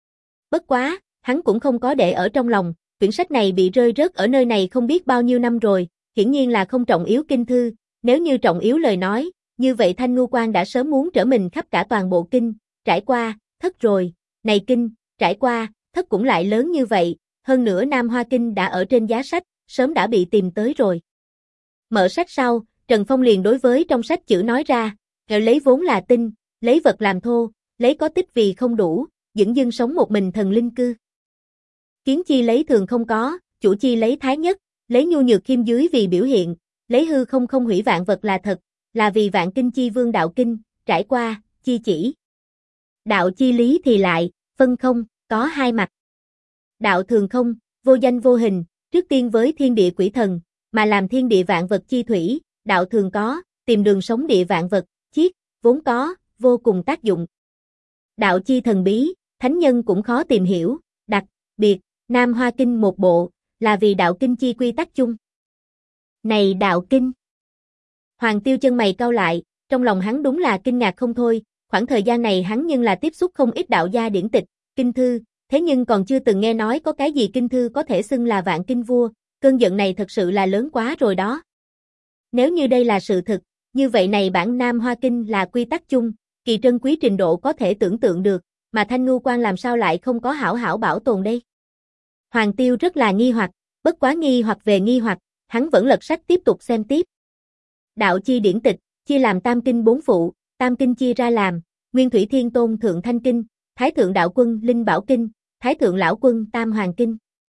Bất quá, hắn cũng không có để ở trong lòng, quyển sách này bị rơi rớt ở nơi này không biết bao nhiêu năm rồi, hiển nhiên là không trọng yếu kinh thư, nếu như trọng yếu lời nói, như vậy Thanh Ngưu Quan đã sớm muốn trở mình khắp cả toàn bộ kinh, trải qua, thất rồi, này kinh, trải qua, thất cũng lại lớn như vậy, hơn nữa Nam Hoa Kinh đã ở trên giá sách, sớm đã bị tìm tới rồi. Mở sách sau, Trần Phong liền đối với trong sách chữ nói ra, lấy vốn là tinh, lấy vật làm thô, lấy có tích vì không đủ, dửng dưng sống một mình thần linh cư. kiến chi lấy thường không có, chủ chi lấy thái nhất, lấy nhu nhược khiêm dưới vì biểu hiện, lấy hư không không hủy vạn vật là thật, là vì vạn kinh chi vương đạo kinh, trải qua, chi chỉ. Đạo chi lý thì lại, phân không, có hai mặt. Đạo thường không, vô danh vô hình, trước tiên với thiên địa quỷ thần, mà làm thiên địa vạn vật chi thủy, đạo thường có, tìm đường sống địa vạn vật, chiết, vốn có, vô cùng tác dụng. Đạo chi thần bí, thánh nhân cũng khó tìm hiểu, đặc biệt, Nam Hoa Kinh một bộ, là vì đạo kinh chi quy tắc chung. Này đạo kinh! Hoàng Tiêu chân mày cau lại, trong lòng hắn đúng là kinh ngạc không thôi, khoảng thời gian này hắn nhưng là tiếp xúc không ít đạo gia điển tịch, kinh thư, thế nhưng còn chưa từng nghe nói có cái gì kinh thư có thể xưng là vạn kinh vua, cơn giận này thật sự là lớn quá rồi đó. Nếu như đây là sự thực, như vậy này bản Nam Hoa Kinh là quy tắc chung, kỳ trân quý trình độ có thể tưởng tượng được, mà Thanh Ngưu Quan làm sao lại không có hảo hảo bảo tồn đây? Hoàng Tiêu rất là nghi hoặc, bất quá nghi hoặc về nghi hoặc, hắn vẫn lật sách tiếp tục xem tiếp. Đạo chi điển tịch, chia làm tam kinh bốn phụ, tam kinh chia ra làm, Nguyên Thủy Thiên Tôn Thượng Thanh Kinh, Thái Thượng Đạo Quân Linh Bảo Kinh, Thái Thượng Lão Quân Tam Hoàng Kinh.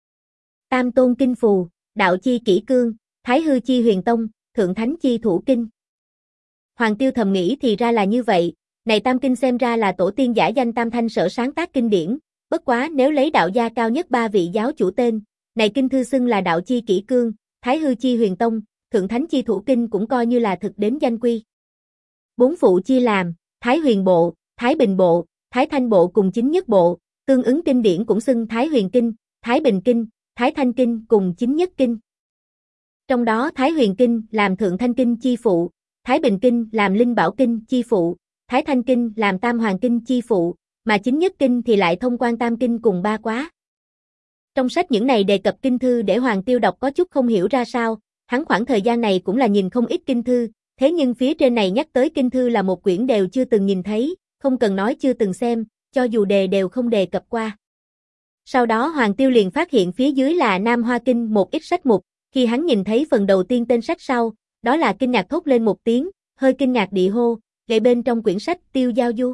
Tam Tôn Kinh Phù, Đạo chi Kỷ Cương, Thái Hư chi Huyền Tông, Thượng Thánh chi Thủ Kinh. Hoàng Tiêu thầm nghĩ thì ra là như vậy, này tam kinh xem ra là tổ tiên giả danh Tam Thanh sở sáng tác kinh điển, bất quá nếu lấy đạo gia cao nhất ba vị giáo chủ tên, này kinh thư xưng là Đạo chi Kỷ Cương, Thái Hư chi Huyền Tông, Thượng Thánh chi Thủ Kinh cũng coi như là thực đến danh quy. Bốn phụ chia làm, Thái Huyền Bộ, Thái Bình Bộ, Thái Thanh Bộ cùng Chính Nhất Bộ, tương ứng kinh điển cũng xưng Thái Huyền Kinh, Thái Bình Kinh, Thái Thanh Kinh cùng Chính Nhất Kinh. Trong đó Thái Huyền Kinh làm Thượng Thanh Kinh chi phụ, Thái Bình Kinh làm Linh Bảo Kinh chi phụ, Thái Thanh Kinh làm Tam Hoàng Kinh chi phụ, mà Chính Nhất Kinh thì lại thông quan Tam Kinh cùng ba quá. Trong sách những này đề cập kinh thư để Hoàng Tiêu đọc có chút không hiểu ra sao, hắn khoảng thời gian này cũng là nhìn không ít kinh thư, thế nhưng phía trên này nhắc tới kinh thư là một quyển đều chưa từng nhìn thấy, không cần nói chưa từng xem, cho dù đề đều không đề cập qua. Sau đó Hoàng Tiêu liền phát hiện phía dưới là Nam Hoa Kinh một ít sách mục, khi hắn nhìn thấy phần đầu tiên tên sách sau, đó là kinh ngạc thốt lên một tiếng, hơi kinh ngạc địa hô, gậy bên trong quyển sách Tiêu Giao Du.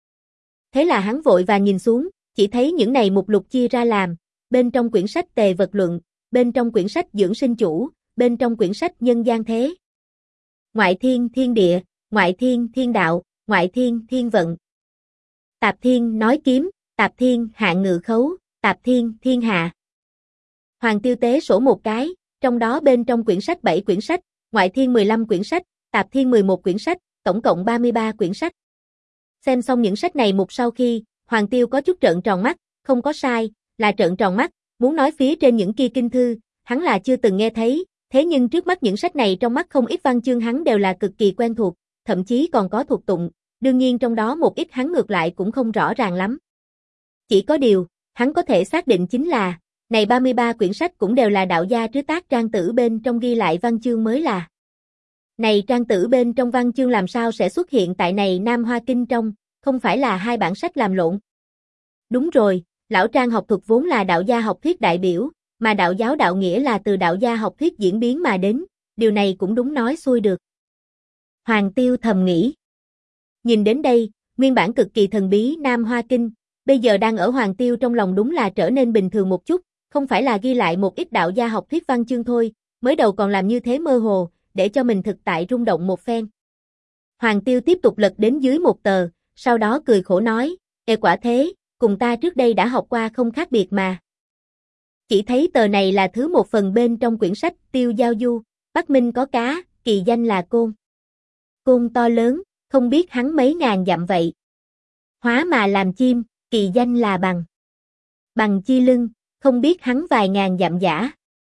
Thế là hắn vội và nhìn xuống, chỉ thấy những này mục lục chia ra làm, bên trong quyển sách Tề Vật Luận, bên trong quyển sách Dưỡng Sinh Chủ, bên trong quyển sách Nhân Gian Thế. Ngoại thiên thiên địa, ngoại thiên thiên đạo, ngoại thiên thiên vận. Tạp thiên nói kiếm, tạp thiên hạ ngự khấu, tạp thiên thiên hạ. Hoàng Tiêu tế sổ một cái, trong đó bên trong quyển sách 7 quyển sách, ngoại thiên 15 quyển sách, tạp thiên 11 quyển sách, tổng cộng 33 quyển sách. Xem xong những sách này mục sau khi, Hoàng Tiêu có chút trợn tròn mắt, không có sai, là trợn tròn mắt, muốn nói phía trên những kia kinh thư, hắn là chưa từng nghe thấy, thế nhưng trước mắt những sách này trong mắt không ít văn chương hắn đều là cực kỳ quen thuộc, thậm chí còn có thuộc tụng, đương nhiên trong đó một ít hắn ngược lại cũng không rõ ràng lắm. Chỉ có điều, hắn có thể xác định chính là, này 33 quyển sách cũng đều là đạo gia trứ tác trang tử bên trong ghi lại văn chương mới là. Này trang tử bên trong văn chương làm sao sẽ xuất hiện tại này Nam Hoa Kinh trong, không phải là hai bản sách làm lộn. Đúng rồi, lão Trang học thuật vốn là đạo gia học thuyết đại biểu, mà đạo giáo đạo nghĩa là từ đạo gia học thuyết diễn biến mà đến, điều này cũng đúng nói xuôi được. Hoàng Tiêu thầm nghĩ. Nhìn đến đây, nguyên bản cực kỳ thần bí Nam Hoa Kinh, bây giờ đang ở Hoàng Tiêu trong lòng đúng là trở nên bình thường một chút, không phải là ghi lại một ít đạo gia học thuyết văn chương thôi, mới đầu còn làm như thế mơ hồ, để cho mình thực tại rung động một phen. Hoàng Tiêu tiếp tục lật đến dưới một tờ, sau đó cười khổ nói, quả thế, cùng ta trước đây đã học qua không khác biệt mà. Chỉ thấy tờ này là thứ một phần bên trong quyển sách Tiêu Giao Du, Bắc Minh có cá, kỳ danh là Côn. Côn to lớn, không biết hắn mấy ngàn dặm vậy. Hóa mà làm chim, kỳ danh là Bằng. Bằng chi lưng, không biết hắn vài ngàn dặm giả.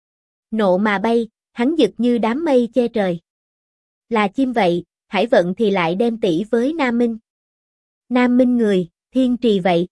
Nộ mà bay, hắn giật như đám mây che trời. Là chim vậy, Hải Vận thì lại đem tỷ với Nam Minh. Nam Minh người, thiên trì vậy.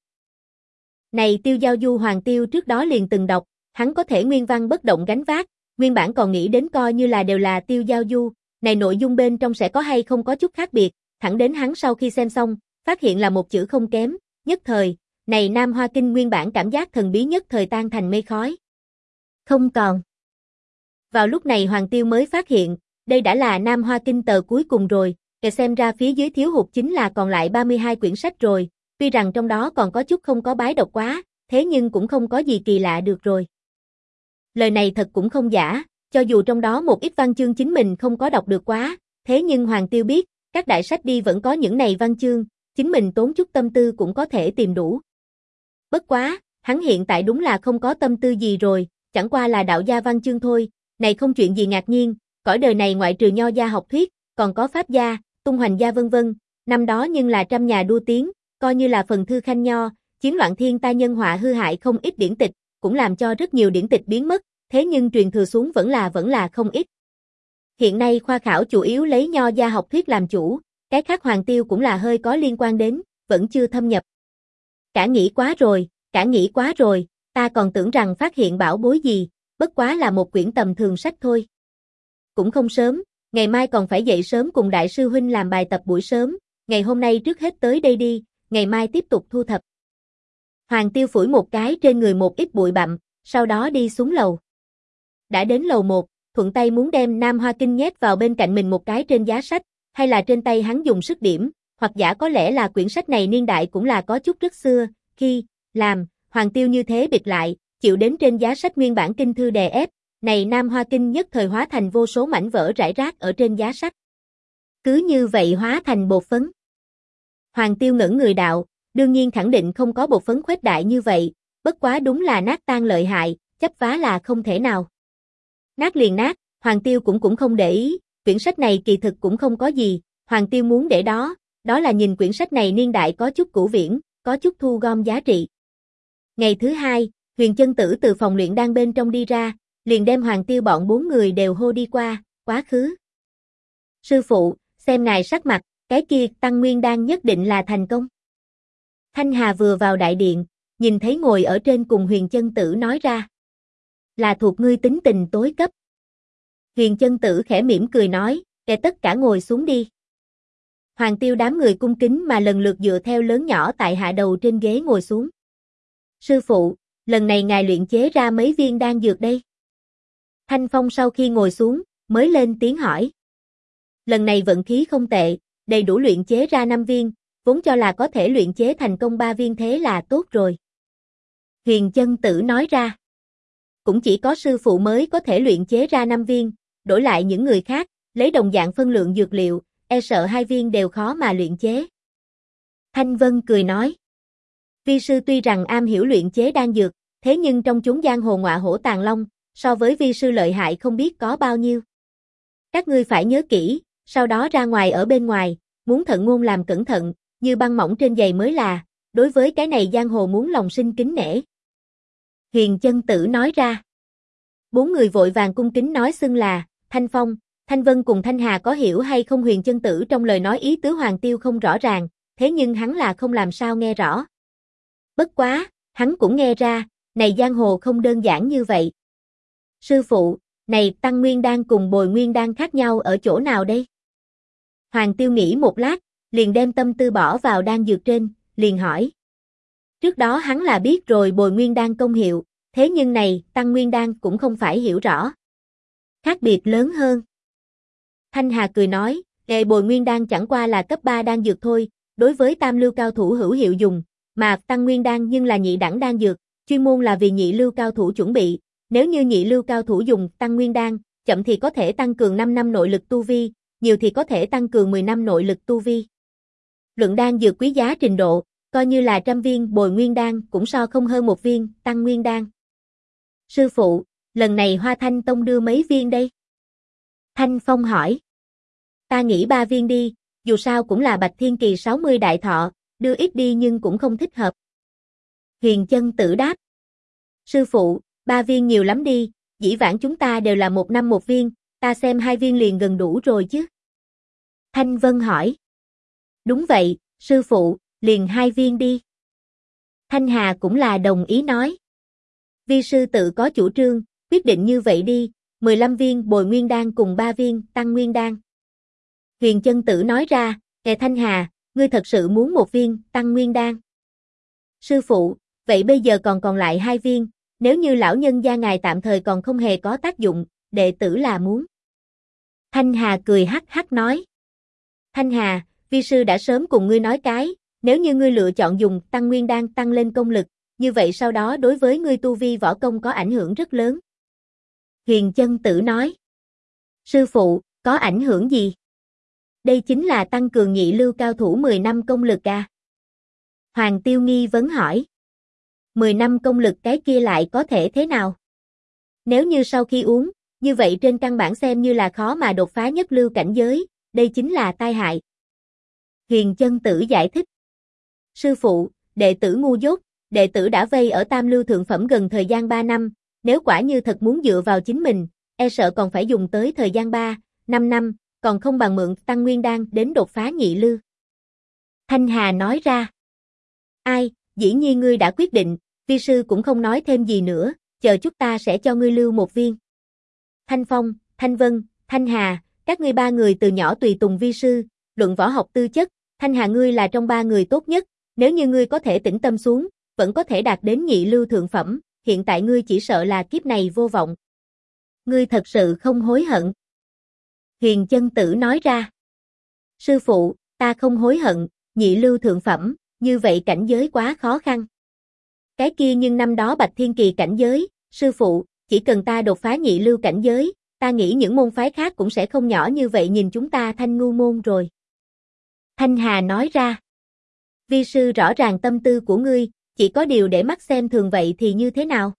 Này Tiêu Giao Du Hoàng Tiêu trước đó liền từng đọc, hắn có thể nguyên văn bất động gánh vác, nguyên bản còn nghĩ đến coi như là đều là Tiêu Giao Du, này nội dung bên trong sẽ có hay không có chút khác biệt, thẳng đến hắn sau khi xem xong, phát hiện là một chữ không kém, nhất thời, này Nam Hoa Kinh nguyên bản cảm giác thần bí nhất thời tan thành mây khói. Không còn. Vào lúc này Hoàng Tiêu mới phát hiện, đây đã là Nam Hoa Kinh tờ cuối cùng rồi, xem ra phía dưới thiếu hụt chính là còn lại 32 quyển sách rồi, tuy rằng trong đó còn có chút không có bái đọc quá, thế nhưng cũng không có gì kỳ lạ được rồi. Lời này thật cũng không giả, cho dù trong đó một ít văn chương chính mình không có đọc được quá, thế nhưng Hoàng Tiêu biết, các đại sách đi vẫn có những này văn chương, chính mình tốn chút tâm tư cũng có thể tìm đủ. Bất quá, hắn hiện tại đúng là không có tâm tư gì rồi, chẳng qua là đạo gia văn chương thôi, này không chuyện gì ngạc nhiên, cõi đời này ngoại trừ nho gia học thuyết, còn có pháp gia, tung hoành gia vân vân, năm đó nhưng là trăm nhà đua tiếng, coi như là phần thư khanh nho, chiến loạn thiên tai nhân họa hư hại không ít điển tịch, cũng làm cho rất nhiều điển tịch biến mất, thế nhưng truyền thừa xuống vẫn là không ít. Hiện nay khoa khảo chủ yếu lấy nho gia học thuyết làm chủ, cái khác Hoàng Tiêu cũng là hơi có liên quan đến, vẫn chưa thâm nhập. Cả nghĩ quá rồi, ta còn tưởng rằng phát hiện bảo bối gì, bất quá là một quyển tầm thường sách thôi. Cũng không sớm, ngày mai còn phải dậy sớm cùng đại sư huynh làm bài tập buổi sớm, ngày hôm nay trước hết tới đây đi, ngày mai tiếp tục thu thập. Hoàng Tiêu phủi một cái trên người một ít bụi bặm, sau đó đi xuống lầu. Đã đến lầu 1, thuận tay muốn đem Nam Hoa Kinh nhét vào bên cạnh mình một cái trên giá sách, hay là trên tay hắn dùng sức điểm, hoặc giả có lẽ là quyển sách này niên đại cũng là có chút rất xưa, khi làm, Hoàng Tiêu như thế bịt lại, chịu đến trên giá sách nguyên bản kinh thư đè ép, này Nam Hoa Kinh nhất thời hóa thành vô số mảnh vỡ rải rác ở trên giá sách. Cứ như vậy hóa thành bột phấn. Hoàng Tiêu ngẩn người đạo, đương nhiên khẳng định không có bột phấn khuếch đại như vậy, bất quá đúng là nát tan lợi hại, chấp vá là không thể nào. Nát liền nát, Hoàng Tiêu cũng không để ý, quyển sách này kỳ thực cũng không có gì, Hoàng Tiêu muốn để đó là nhìn quyển sách này niên đại có chút cũ viễn, có chút thu gom giá trị. Ngày thứ hai, Huyền Chân Tử từ phòng luyện đan bên trong đi ra, liền đem Hoàng Tiêu bọn 4 người đều hô đi qua, quá khứ. Sư phụ, xem ngài sắc mặt, cái kia tăng nguyên đan nhất định là thành công. Thanh Hà vừa vào đại điện, nhìn thấy ngồi ở trên cùng Huyền Chân Tử nói ra. Là thuộc ngươi tính tình tối cấp. Huyền Chân Tử khẽ mỉm cười nói, kẻ tất cả ngồi xuống đi. Hoàng Tiêu đám người cung kính mà lần lượt dựa theo lớn nhỏ tại hạ đầu trên ghế ngồi xuống. Sư phụ, lần này ngài luyện chế ra mấy viên đan dược đây? Thanh Phong sau khi ngồi xuống, mới lên tiếng hỏi. Lần này vận khí không tệ, đầy đủ luyện chế ra 5 viên, vốn cho là có thể luyện chế thành công 3 viên thế là tốt rồi. Huyền Chân Tử nói ra. Cũng chỉ có sư phụ mới có thể luyện chế ra 5 viên, đổi lại những người khác, lấy đồng dạng phân lượng dược liệu, e sợ 2 viên đều khó mà luyện chế. Thanh Vân cười nói. Vi sư tuy rằng am hiểu luyện chế đan dược, thế nhưng trong chúng giang hồ ngọa hổ tàng long, so với vi sư lợi hại không biết có bao nhiêu. Các ngươi phải nhớ kỹ, sau đó ra ngoài ở bên ngoài, muốn thận ngôn làm cẩn thận, như băng mỏng trên giày mới là, đối với cái này giang hồ muốn lòng sinh kính nể. Huyền Chân Tử nói ra. 4 người vội vàng cung kính nói xưng là, Thanh Phong, Thanh Vân cùng Thanh Hà có hiểu hay không Huyền Chân Tử trong lời nói ý tứ Hoàng Tiêu không rõ ràng, thế nhưng hắn là không làm sao nghe rõ. Bất quá, hắn cũng nghe ra, này giang hồ không đơn giản như vậy. Sư phụ, này tăng nguyên đan cùng bồi nguyên đan khác nhau ở chỗ nào đây? Hoàng Tiêu nghĩ một lát, liền đem tâm tư bỏ vào đan dược trên, liền hỏi. Trước đó hắn là biết rồi bồi nguyên đan công hiệu, thế nhưng này tăng nguyên đan cũng không phải hiểu rõ. Khác biệt lớn hơn. Thanh Hà cười nói, bồi nguyên đan chẳng qua là cấp 3 đan dược thôi, đối với tam lưu cao thủ hữu hiệu dùng, mà tăng nguyên đan nhưng là nhị đẳng đan dược, chuyên môn là vì nhị lưu cao thủ chuẩn bị, nếu như nhị lưu cao thủ dùng tăng nguyên đan, chậm thì có thể tăng cường 5 năm nội lực tu vi, nhiều thì có thể tăng cường 10 năm nội lực tu vi. Luận đan dược quý giá trình độ, coi như là 100 viên bồi nguyên đan cũng so không hơn 1 viên tăng nguyên đan. Sư phụ, lần này Hoa Thanh Tông đưa mấy viên đây? Thanh Phong hỏi. Ta nghĩ 3 viên đi, dù sao cũng là Bạch Thiên Kỳ 60 đại thọ, đưa ít đi nhưng cũng không thích hợp. Huyền Chân Tử đáp. Sư phụ, 3 viên nhiều lắm đi, dĩ vãng chúng ta đều là 1 năm 1 viên, ta xem 2 viên liền gần đủ rồi chứ. Thanh Vân hỏi. Đúng vậy, sư phụ, liền 2 viên đi. Thanh Hà cũng là đồng ý nói. Vi sư tự có chủ trương, quyết định như vậy đi, 15 viên bồi nguyên đan cùng 3 viên tăng nguyên đan. Huyền Chân Tử nói ra, Thanh Hà, ngươi thật sự muốn 1 viên tăng nguyên đan. Sư phụ, vậy bây giờ còn lại 2 viên, nếu như lão nhân gia ngài tạm thời còn không hề có tác dụng, đệ tử là muốn. Thanh Hà cười hắc hắc nói. Thanh Hà, vi sư đã sớm cùng ngươi nói cái, nếu như ngươi lựa chọn dùng tăng nguyên đan tăng lên công lực, như vậy sau đó đối với ngươi tu vi võ công có ảnh hưởng rất lớn. Huyền Chân Tử nói. Sư phụ, có ảnh hưởng gì? Đây chính là tăng cường nhị lưu cao thủ 10 năm công lực à? Hoàng Tiêu nghi vấn hỏi. 10 năm công lực cái kia lại có thể thế nào? Nếu như sau khi uống, như vậy trên căn bản xem như là khó mà đột phá nhất lưu cảnh giới, đây chính là tai hại. Huyền Chân Tử giải thích. Sư phụ, đệ tử ngu dốt, đệ tử đã vây ở tam lưu thượng phẩm gần thời gian 3 năm, nếu quả như thật muốn dựa vào chính mình, e sợ còn phải dùng tới thời gian 3, 5 năm, còn không bằng mượn tăng nguyên đan đến đột phá nhị lưu. Thanh Hà nói ra. Ai, dĩ nhiên ngươi đã quyết định, vi sư cũng không nói thêm gì nữa, chờ chút ta sẽ cho ngươi lưu một viên. Thanh Phong, Thanh Vân, Thanh Hà, các ngươi ba người từ nhỏ tùy tùng vi sư, luận võ học tư chất, Thanh Hà ngươi là trong ba người tốt nhất, nếu như ngươi có thể tĩnh tâm xuống, vẫn có thể đạt đến nhị lưu thượng phẩm, hiện tại ngươi chỉ sợ là kiếp này vô vọng. Ngươi thật sự không hối hận. Huyền Chân Tử nói ra. Sư phụ, ta không hối hận, nhị lưu thượng phẩm, như vậy cảnh giới quá khó khăn. Cái kia nhưng năm đó Bạch Thiên Kỳ cảnh giới, sư phụ, chỉ cần ta đột phá nhị lưu cảnh giới, ta nghĩ những môn phái khác cũng sẽ không nhỏ như vậy nhìn chúng ta Thanh Ngu môn rồi. Thanh Hà nói ra. Vi sư rõ ràng tâm tư của ngươi, chỉ có điều để mắt xem thường vậy thì như thế nào?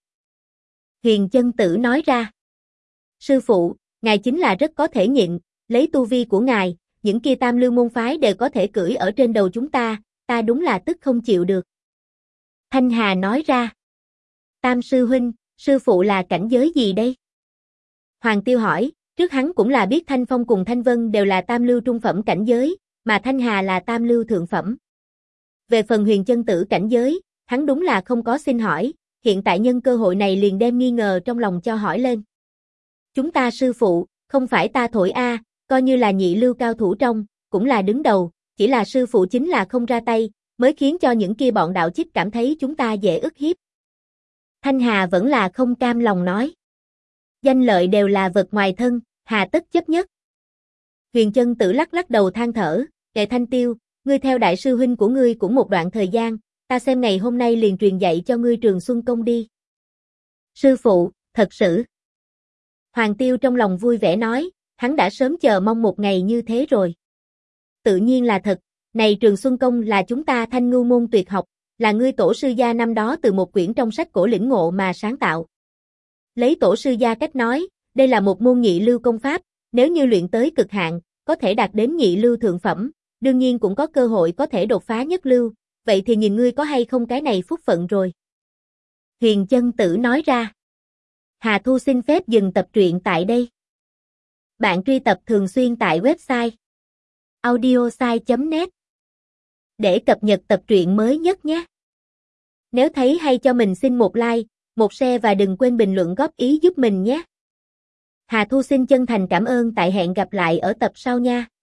Huyền Chân Tử nói ra. Sư phụ, ngài chính là rất có thể nhịn, lấy tu vi của ngài, những kia tam lưu môn phái đều có thể cưỡi ở trên đầu chúng ta đúng là tức không chịu được. Thanh Hà nói ra. Tam sư huynh, sư phụ là cảnh giới gì đây? Hoàng Tiêu hỏi, trước hắn cũng là biết Thanh Phong cùng Thanh Vân đều là tam lưu trung phẩm cảnh giới, mà Thanh Hà là tam lưu thượng phẩm. Về phần Huyền Chân Tử cảnh giới, hắn đúng là không có xin hỏi, hiện tại nhân cơ hội này liền đem nghi ngờ trong lòng cho hỏi lên. Chúng ta sư phụ, không phải ta thổi coi như là nhị lưu cao thủ trong, cũng là đứng đầu, chỉ là sư phụ chính là không ra tay, mới khiến cho những kia bọn đạo chích cảm thấy chúng ta dễ ức hiếp. Thanh Hà vẫn là không cam lòng nói. Danh lợi đều là vật ngoài thân, hà tất chấp nhất. Huyền Chân Tử lắc lắc đầu than thở, Đệ Thanh Tiêu, ngươi theo đại sư huynh của ngươi cũng một đoạn thời gian, ta xem ngày hôm nay liền truyền dạy cho ngươi Trường Xuân Công đi. Sư phụ, thật sự. Hoàng Tiêu trong lòng vui vẻ nói, hắn đã sớm chờ mong một ngày như thế rồi. Tự nhiên là thật, này Trường Xuân Công là chúng ta Thanh Ngưu môn tuyệt học, là ngươi tổ sư gia năm đó từ một quyển trong sách cổ lĩnh ngộ mà sáng tạo. Lấy tổ sư gia cách nói, đây là một môn nhị lưu công pháp, nếu như luyện tới cực hạn, có thể đạt đến nhị lưu thượng phẩm, đương nhiên cũng có cơ hội có thể đột phá nhất lưu, vậy thì nhìn ngươi có hay không cái này phúc phận rồi. Huyền Chân Tử nói ra. Hà Thu xin phép dừng tập truyện tại đây. Bạn truy tập thường xuyên tại website audiosai.net để cập nhật tập truyện mới nhất nhé. Nếu thấy hay cho mình xin một like, một share và đừng quên bình luận góp ý giúp mình nhé. Hà Thu xin chân thành cảm ơn, tại hẹn gặp lại ở tập sau nha.